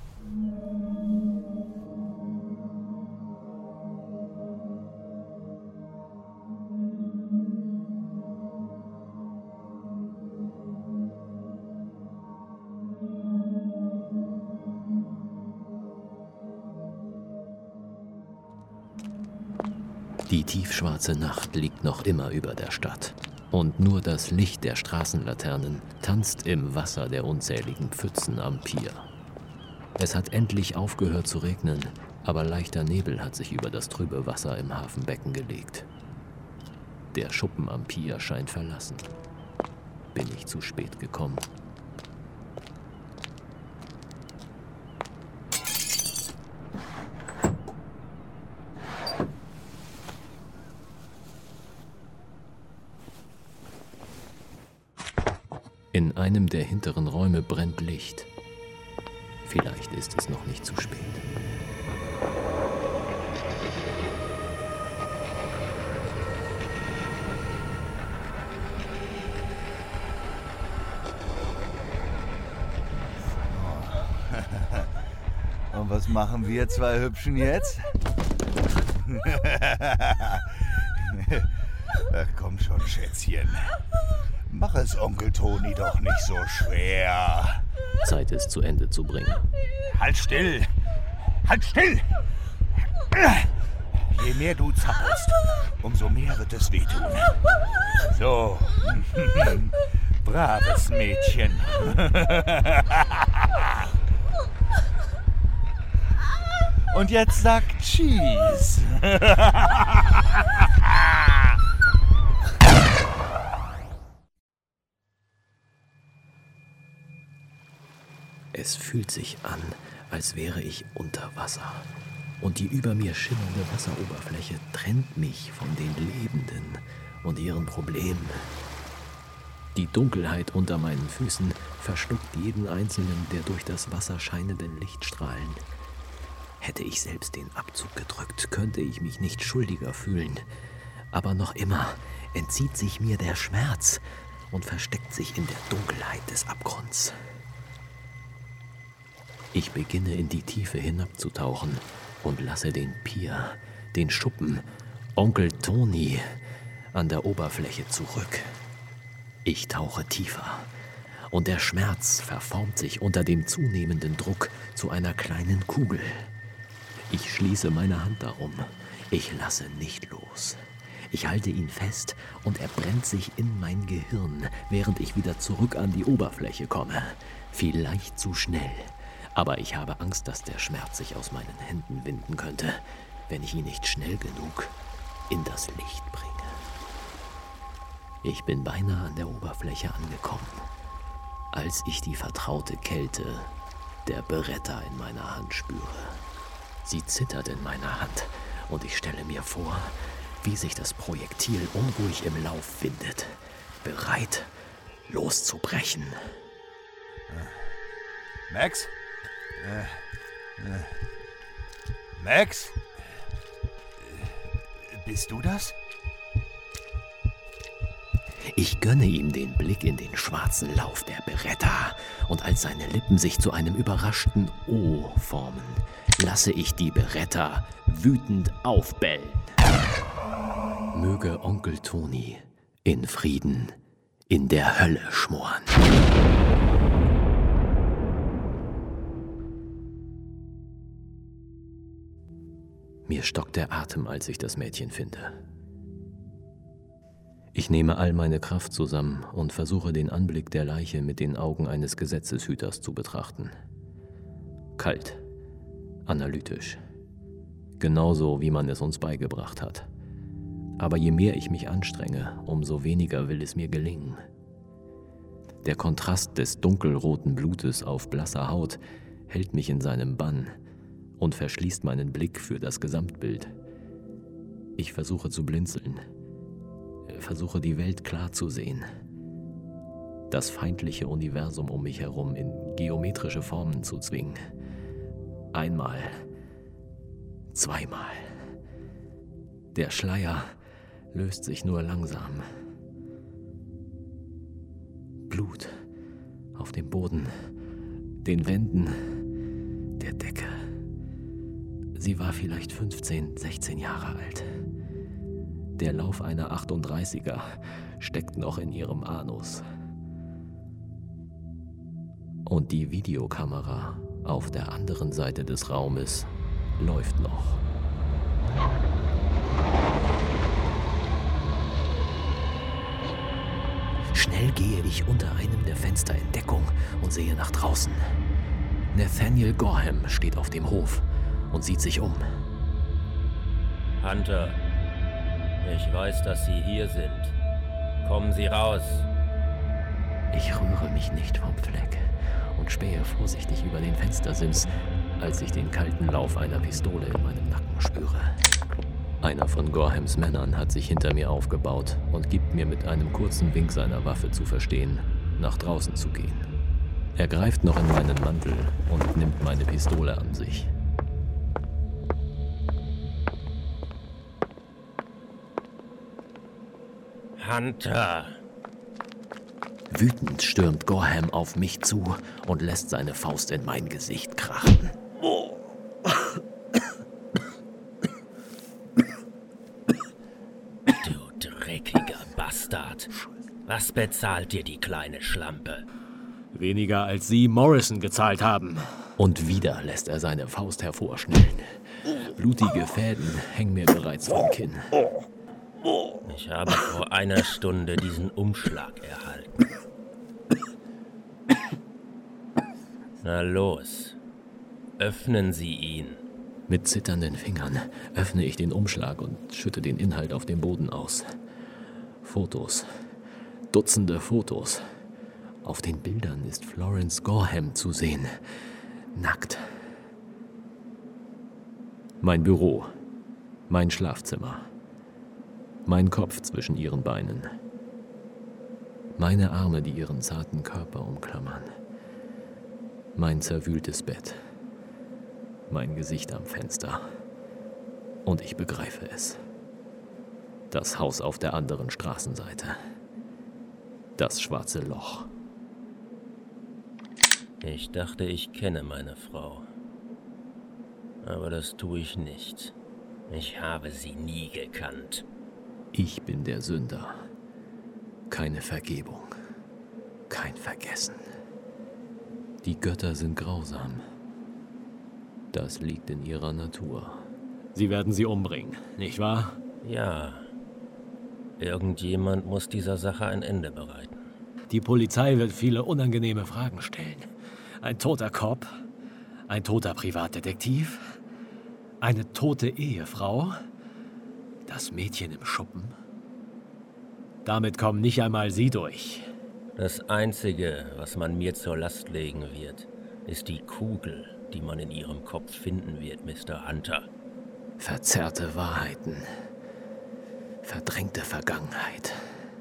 Die tiefschwarze Nacht liegt noch immer über der Stadt. Und nur das Licht der Straßenlaternen tanzt im Wasser der unzähligen Pfützen am Pier. Es hat endlich aufgehört zu regnen, aber leichter Nebel hat sich über das trübe Wasser im Hafenbecken gelegt. Der Schuppen am Pier scheint verlassen. Bin ich zu spät gekommen? In einem der hinteren Räume brennt Licht. Vielleicht ist es noch nicht zu spät. Und was machen wir zwei Hübschen jetzt? Ach, komm schon, Schätzchen. Mach es Onkel Toni doch nicht so schwer. Zeit, es zu Ende zu bringen. Halt still! Halt still! Je mehr du zappelst, umso mehr wird es wehtun. So. Braves Mädchen. Und jetzt sag Cheese. Es fühlt sich an, als wäre ich unter Wasser. Und die über mir schimmernde Wasseroberfläche trennt mich von den Lebenden und ihren Problemen. Die Dunkelheit unter meinen Füßen verschluckt jeden einzelnen der durch das Wasser scheinenden Lichtstrahlen. Hätte ich selbst den Abzug gedrückt, könnte ich mich nicht schuldiger fühlen. Aber noch immer entzieht sich mir der Schmerz und versteckt sich in der Dunkelheit des Abgrunds. Ich beginne in die Tiefe hinabzutauchen und lasse den Pier, den Schuppen, Onkel Toni an der Oberfläche zurück. Ich tauche tiefer und der Schmerz verformt sich unter dem zunehmenden Druck zu einer kleinen Kugel. Ich schließe meine Hand darum. Ich lasse nicht los. Ich halte ihn fest und er brennt sich in mein Gehirn, während ich wieder zurück an die Oberfläche komme. Vielleicht zu schnell. Aber ich habe Angst, dass der Schmerz sich aus meinen Händen winden könnte, wenn ich ihn nicht schnell genug in das Licht bringe. Ich bin beinahe an der Oberfläche angekommen, als ich die vertraute Kälte der Beretta in meiner Hand spüre. Sie zittert in meiner Hand und ich stelle mir vor, wie sich das Projektil unruhig im Lauf windet, bereit loszubrechen. Max? Äh, äh. Max? Bist du das? Ich gönne ihm den Blick in den schwarzen Lauf der Beretta und als seine Lippen sich zu einem überraschten O formen, lasse ich die Beretta wütend aufbellen. Möge Onkel Toni in Frieden in der Hölle schmoren. Mir stockt der Atem, als ich das Mädchen finde. Ich nehme all meine Kraft zusammen und versuche den Anblick der Leiche mit den Augen eines Gesetzeshüters zu betrachten. Kalt, analytisch, genauso wie man es uns beigebracht hat. Aber je mehr ich mich anstrenge, umso weniger will es mir gelingen. Der Kontrast des dunkelroten Blutes auf blasser Haut hält mich in seinem Bann und verschließt meinen Blick für das Gesamtbild. Ich versuche zu blinzeln, versuche die Welt klar zu sehen. Das feindliche Universum um mich herum in geometrische Formen zu zwingen. Einmal, zweimal. Der Schleier löst sich nur langsam. Blut auf dem Boden, den Wänden, der Decke. Sie war vielleicht fünfzehn, sechzehn Jahre alt. Der Lauf einer achtunddreißiger steckt noch in ihrem Anus. Und die Videokamera auf der anderen Seite des Raumes läuft noch. Schnell gehe ich unter einem der Fenster in Deckung und sehe nach draußen. Nathaniel Gorham steht auf dem Hof und sieht sich um. Hunter, ich weiß, dass Sie hier sind. Kommen Sie raus. Ich rühre mich nicht vom Fleck und spähe vorsichtig über den Fenstersims, als ich den kalten Lauf einer Pistole in meinem Nacken spüre. Einer von Gorhams Männern hat sich hinter mir aufgebaut und gibt mir mit einem kurzen Wink seiner Waffe zu verstehen, nach draußen zu gehen. Er greift noch in meinen Mantel und nimmt meine Pistole an sich. Hunter! Wütend stürmt Gorham auf mich zu und lässt seine Faust in mein Gesicht krachen. Du dreckiger Bastard! Was bezahlt dir die kleine Schlampe? Weniger als Sie Morrison gezahlt haben. Und wieder lässt er seine Faust hervorschnellen. Blutige Fäden hängen mir bereits vom Kinn. Ich habe vor einer Stunde diesen Umschlag erhalten. Na los, öffnen Sie ihn. Mit zitternden Fingern öffne ich den Umschlag und schütte den Inhalt auf den Boden aus. Fotos. Dutzende Fotos. Auf den Bildern ist Florence Gorham zu sehen. Nackt. Mein Büro. Mein Schlafzimmer. Mein Kopf zwischen ihren Beinen. Meine Arme, die ihren zarten Körper umklammern. Mein zerwühltes Bett. Mein Gesicht am Fenster. Und ich begreife es. Das Haus auf der anderen Straßenseite. Das schwarze Loch. Ich dachte, ich kenne meine Frau. Aber das tue ich nicht. Ich habe sie nie gekannt. Ich bin der Sünder. Keine Vergebung. Kein Vergessen. Die Götter sind grausam. Das liegt in ihrer Natur. Sie werden sie umbringen, nicht wahr? Ja. Irgendjemand muss dieser Sache ein Ende bereiten. Die Polizei wird viele unangenehme Fragen stellen. Ein toter Cop, ein toter Privatdetektiv, eine tote Ehefrau, das Mädchen im Schuppen. Damit kommen nicht einmal Sie durch. Das Einzige, was man mir zur Last legen wird, ist die Kugel, die man in Ihrem Kopf finden wird, Mister Hunter. Verzerrte Wahrheiten. Verdrängte Vergangenheit.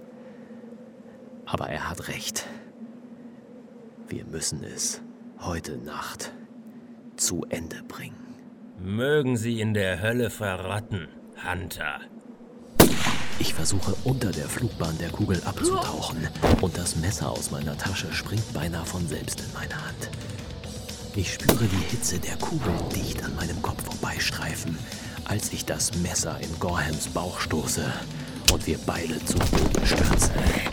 Aber er hat recht. Wir müssen es heute Nacht zu Ende bringen. Mögen Sie in der Hölle verrotten, Hunter. Ich versuche unter der Flugbahn der Kugel abzutauchen und das Messer aus meiner Tasche springt beinahe von selbst in meine Hand. Ich spüre die Hitze der Kugel dicht an meinem Kopf vorbeistreifen, als ich das Messer in Gorhams Bauch stoße und wir beide zu Boden stürzen.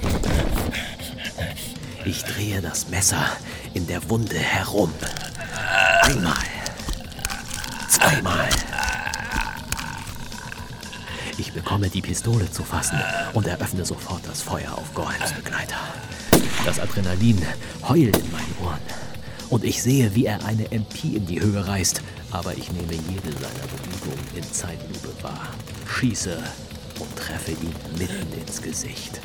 Ich drehe das Messer in der Wunde herum. Einmal. Zweimal. Ich bekomme die Pistole zu fassen und eröffne sofort das Feuer auf Gorhams Begleiter. Das Adrenalin heult in meinen Ohren. Und ich sehe, wie er eine M P in die Höhe reißt, aber ich nehme jede seiner Bewegungen in Zeitlupe wahr, schieße und treffe ihn mitten ins Gesicht.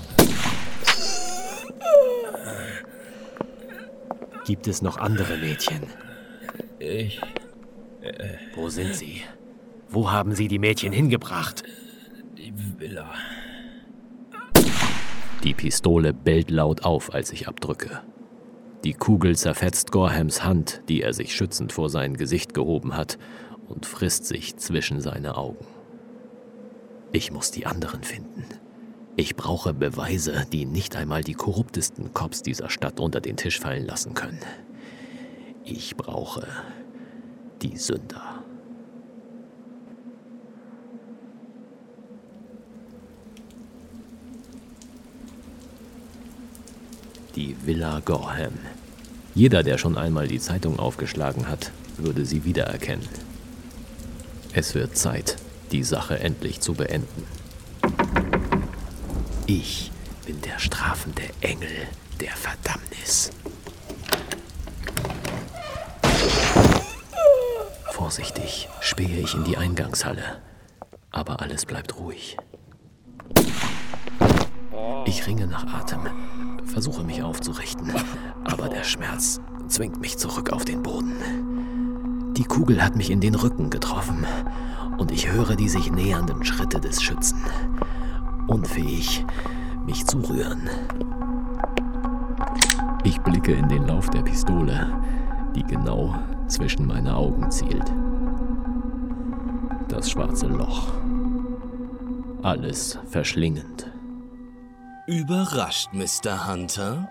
Gibt es noch andere Mädchen? Ich... Äh, Wo sind sie? Wo haben sie die Mädchen hingebracht? Die Villa. Die Pistole bellt laut auf, als ich abdrücke. Die Kugel zerfetzt Gorhams Hand, die er sich schützend vor sein Gesicht gehoben hat, und frisst sich zwischen seine Augen. Ich muss die anderen finden. Ich brauche Beweise, die nicht einmal die korruptesten Cops dieser Stadt unter den Tisch fallen lassen können. Ich brauche die Sünder. Die Villa Gorham. Jeder, der schon einmal die Zeitung aufgeschlagen hat, würde sie wiedererkennen. Es wird Zeit, die Sache endlich zu beenden. Ich bin der strafende Engel der Verdammnis. Vorsichtig spähe ich in die Eingangshalle, aber alles bleibt ruhig. Ich ringe nach Atem, versuche mich aufzurichten, aber der Schmerz zwingt mich zurück auf den Boden. Die Kugel hat mich in den Rücken getroffen und ich höre die sich nähernden Schritte des Schützen. Unfähig, mich zu rühren. Ich blicke in den Lauf der Pistole, die genau zwischen meine Augen zielt. Das schwarze Loch. Alles verschlingend. Überrascht, Mister Hunter?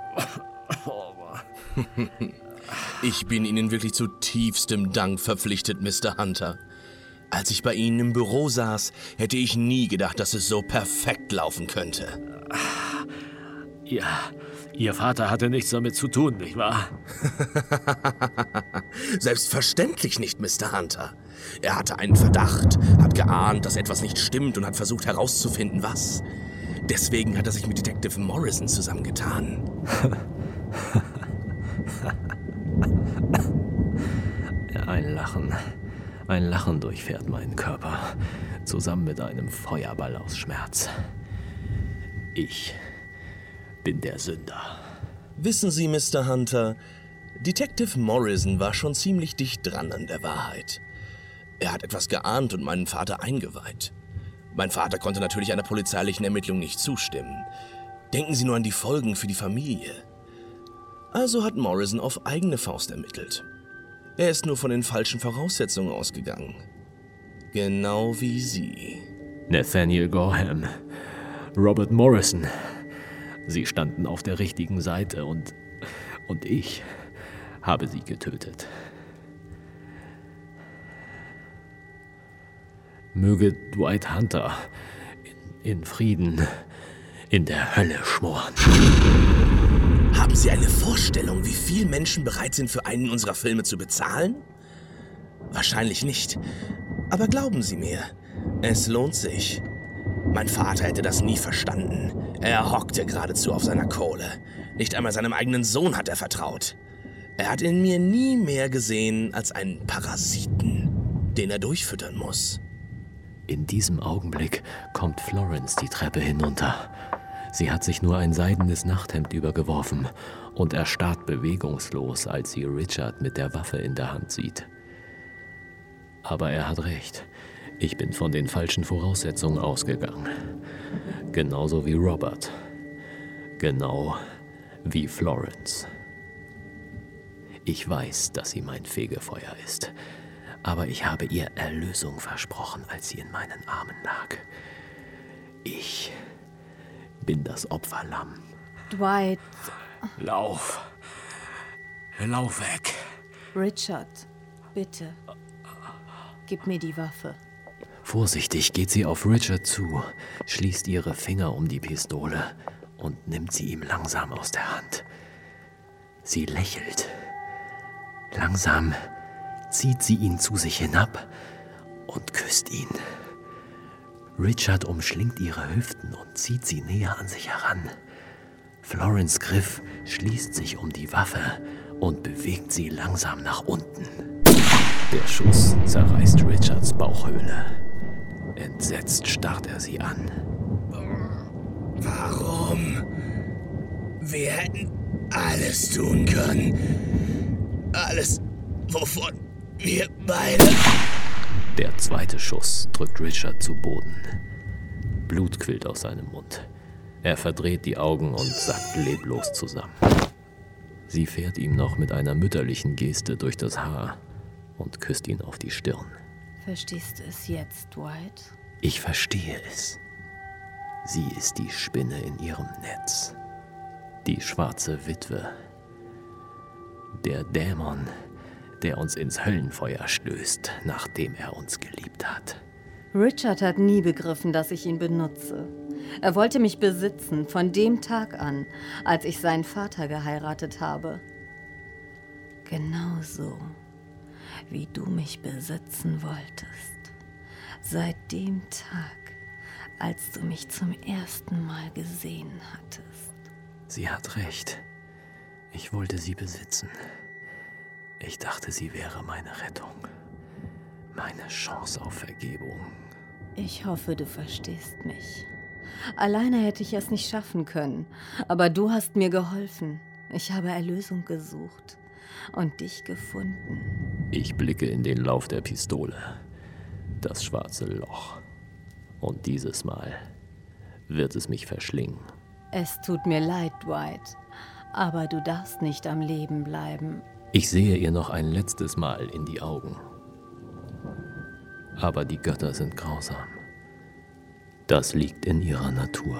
Ich bin Ihnen wirklich zu tiefstem Dank verpflichtet, Mister Hunter. Als ich bei Ihnen im Büro saß, hätte ich nie gedacht, dass es so perfekt laufen könnte. Ja, Ihr Vater hatte nichts damit zu tun, nicht wahr? Selbstverständlich nicht, Mister Hunter. Er hatte einen Verdacht, hat geahnt, dass etwas nicht stimmt und hat versucht herauszufinden, was. Deswegen hat er sich mit Detective Morrison zusammengetan. Ein Lachen. Ein Lachen durchfährt meinen Körper, zusammen mit einem Feuerball aus Schmerz. Ich bin der Sünder. Wissen Sie, Mister Hunter, Detective Morrison war schon ziemlich dicht dran an der Wahrheit. Er hat etwas geahnt und meinen Vater eingeweiht. Mein Vater konnte natürlich einer polizeilichen Ermittlung nicht zustimmen. Denken Sie nur an die Folgen für die Familie. Also hat Morrison auf eigene Faust ermittelt. Er ist nur von den falschen Voraussetzungen ausgegangen. Genau wie Sie. Nathaniel Gorham, Robert Morrison. Sie standen auf der richtigen Seite und, und ich habe sie getötet. Möge Dwight Hunter in, in Frieden in der Hölle schmoren. Haben Sie eine Vorstellung, wie viel Menschen bereit sind, für einen unserer Filme zu bezahlen? Wahrscheinlich nicht. Aber glauben Sie mir, es lohnt sich. Mein Vater hätte das nie verstanden. Er hockte geradezu auf seiner Kohle. Nicht einmal seinem eigenen Sohn hat er vertraut. Er hat in mir nie mehr gesehen als einen Parasiten, den er durchfüttern muss. In diesem Augenblick kommt Florence die Treppe hinunter. Sie hat sich nur ein seidenes Nachthemd übergeworfen und erstarrt bewegungslos, als sie Richard mit der Waffe in der Hand sieht. Aber er hat recht. Ich bin von den falschen Voraussetzungen ausgegangen. Genauso wie Robert. Genau wie Florence. Ich weiß, dass sie mein Fegefeuer ist. Aber ich habe ihr Erlösung versprochen, als sie in meinen Armen lag. Ich bin das Opferlamm. Dwight. Lauf. Lauf weg. Richard, bitte. Gib mir die Waffe. Vorsichtig geht sie auf Richard zu, schließt ihre Finger um die Pistole und nimmt sie ihm langsam aus der Hand. Sie lächelt. Langsam zieht sie ihn zu sich hinab und küsst ihn. Richard umschlingt ihre Hüften und zieht sie näher an sich heran. Florence' Griff schließt sich um die Waffe und bewegt sie langsam nach unten. Der Schuss zerreißt Richards Bauchhöhle. Entsetzt starrt er sie an. Warum? Wir hätten alles tun können. Alles, wovon Wir beide. Der zweite Schuss drückt Richard zu Boden. Blut quillt aus seinem Mund. Er verdreht die Augen und sackt leblos zusammen. Sie fährt ihm noch mit einer mütterlichen Geste durch das Haar und küsst ihn auf die Stirn. Verstehst du es jetzt, Dwight? Ich verstehe es. Sie ist die Spinne in ihrem Netz. Die schwarze Witwe. Der Dämon, der uns ins Höllenfeuer stößt, nachdem er uns geliebt hat. Richard hat nie begriffen, dass ich ihn benutze. Er wollte mich besitzen, von dem Tag an, als ich seinen Vater geheiratet habe. Genauso, wie du mich besitzen wolltest. Seit dem Tag, als du mich zum ersten Mal gesehen hattest. Sie hat recht. Ich wollte sie besitzen. Ich dachte, sie wäre meine Rettung. Meine Chance auf Vergebung. Ich hoffe, du verstehst mich. Alleine hätte ich es nicht schaffen können, aber du hast mir geholfen. Ich habe Erlösung gesucht und dich gefunden. Ich blicke in den Lauf der Pistole. Das schwarze Loch. Und dieses Mal wird es mich verschlingen. Es tut mir leid, Dwight, aber du darfst nicht am Leben bleiben. Ich sehe ihr noch ein letztes Mal in die Augen. Aber die Götter sind grausam. Das liegt in ihrer Natur.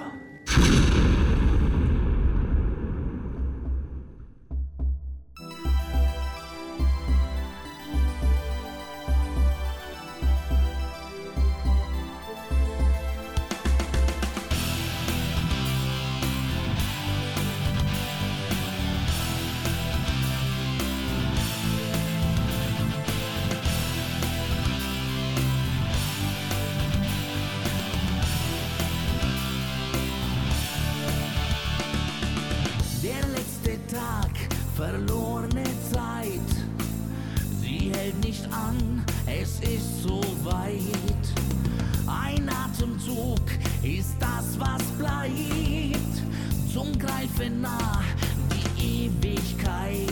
Verlorene Zeit, sie hält nicht an, es ist so weit. Ein Atemzug ist das, was bleibt, zum Greifen nah die Ewigkeit.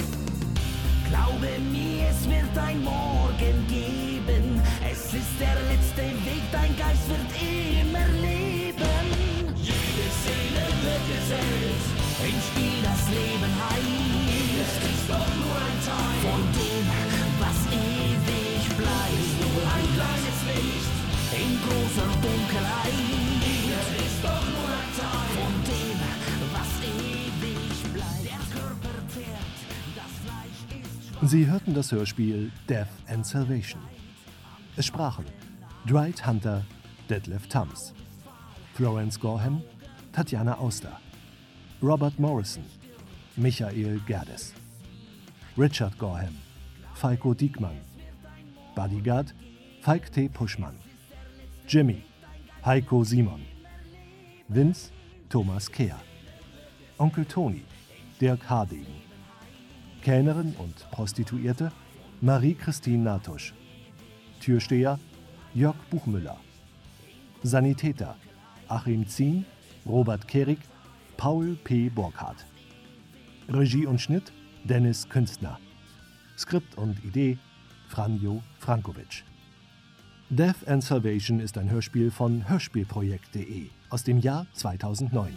Glaube mir, es wird ein Morgen geben, es ist der letzte Weg, dein Geist wird immer leben. Jede Seele wird gesetzt, im Spiel das Leben heilt. Es ist doch nur ein Teil von dem, was ewig bleibt. Nur ein kleines Licht in großer Dunkelheit. Es ist doch nur ein Teil von dem, was ewig bleibt. Der Körper zehrt, das Fleisch ist schwach. Sie hörten das Hörspiel Death and Salvation. Es sprachen Dwight Hunter, Detlef Tams, Florence Gorham, Tatjana Auster, Robert Morrison, Michael Gerdes, Richard Gorham, Falco Diekmann, Bodyguard, Falk T. Puschmann, Jimmy, Heiko Simon, Vince, Thomas Kehr, Onkel Toni, Dirk Hardegen, Kellnerin und Prostituierte, Marie-Christine Natusch, Türsteher, Jörg Buchmüller, Sanitäter, Achim Zien, Robert Kehrig, Paul P. Burkhardt. Regie und Schnitt Dennis Künstner. Skript und Idee Franjo Frankovic. Death and Salvation ist ein Hörspiel von hörspielprojekt punkt de aus dem Jahr zweitausendneun.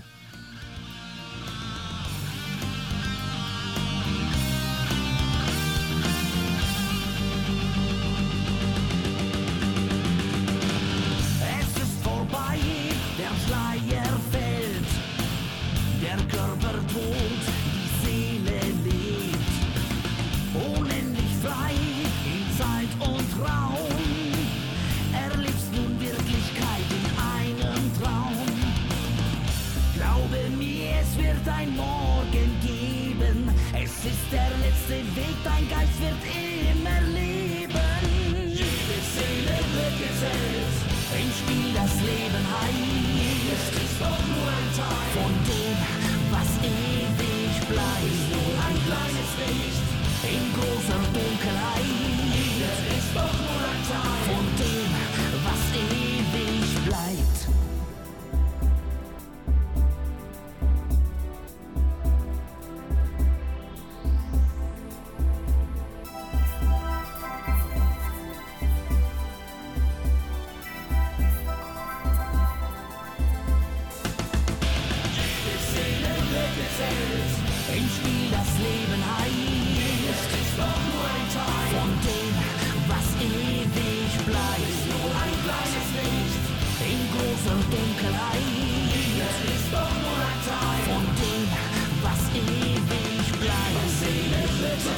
Es ist vorbei, der Schleier fällt, der Körper tot, die Seele lebt, unendlich frei in Zeit und Raum, erlebst nun Wirklichkeit in einem Traum. Glaube mir, es wird ein Morgen geben, es ist der letzte Weg, dein Geist wird immer leben. Jede Seele wird gesetzt, im Spiel das Leben heilt. Es ist doch nur ein Teil von dem, was ewig bleibt. Nur ein kleines Licht in großer Dunkelheit. Es ist doch nur ein Teil von dem, was ewig bleibt.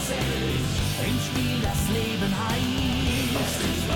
im Spiel das Leben heißt.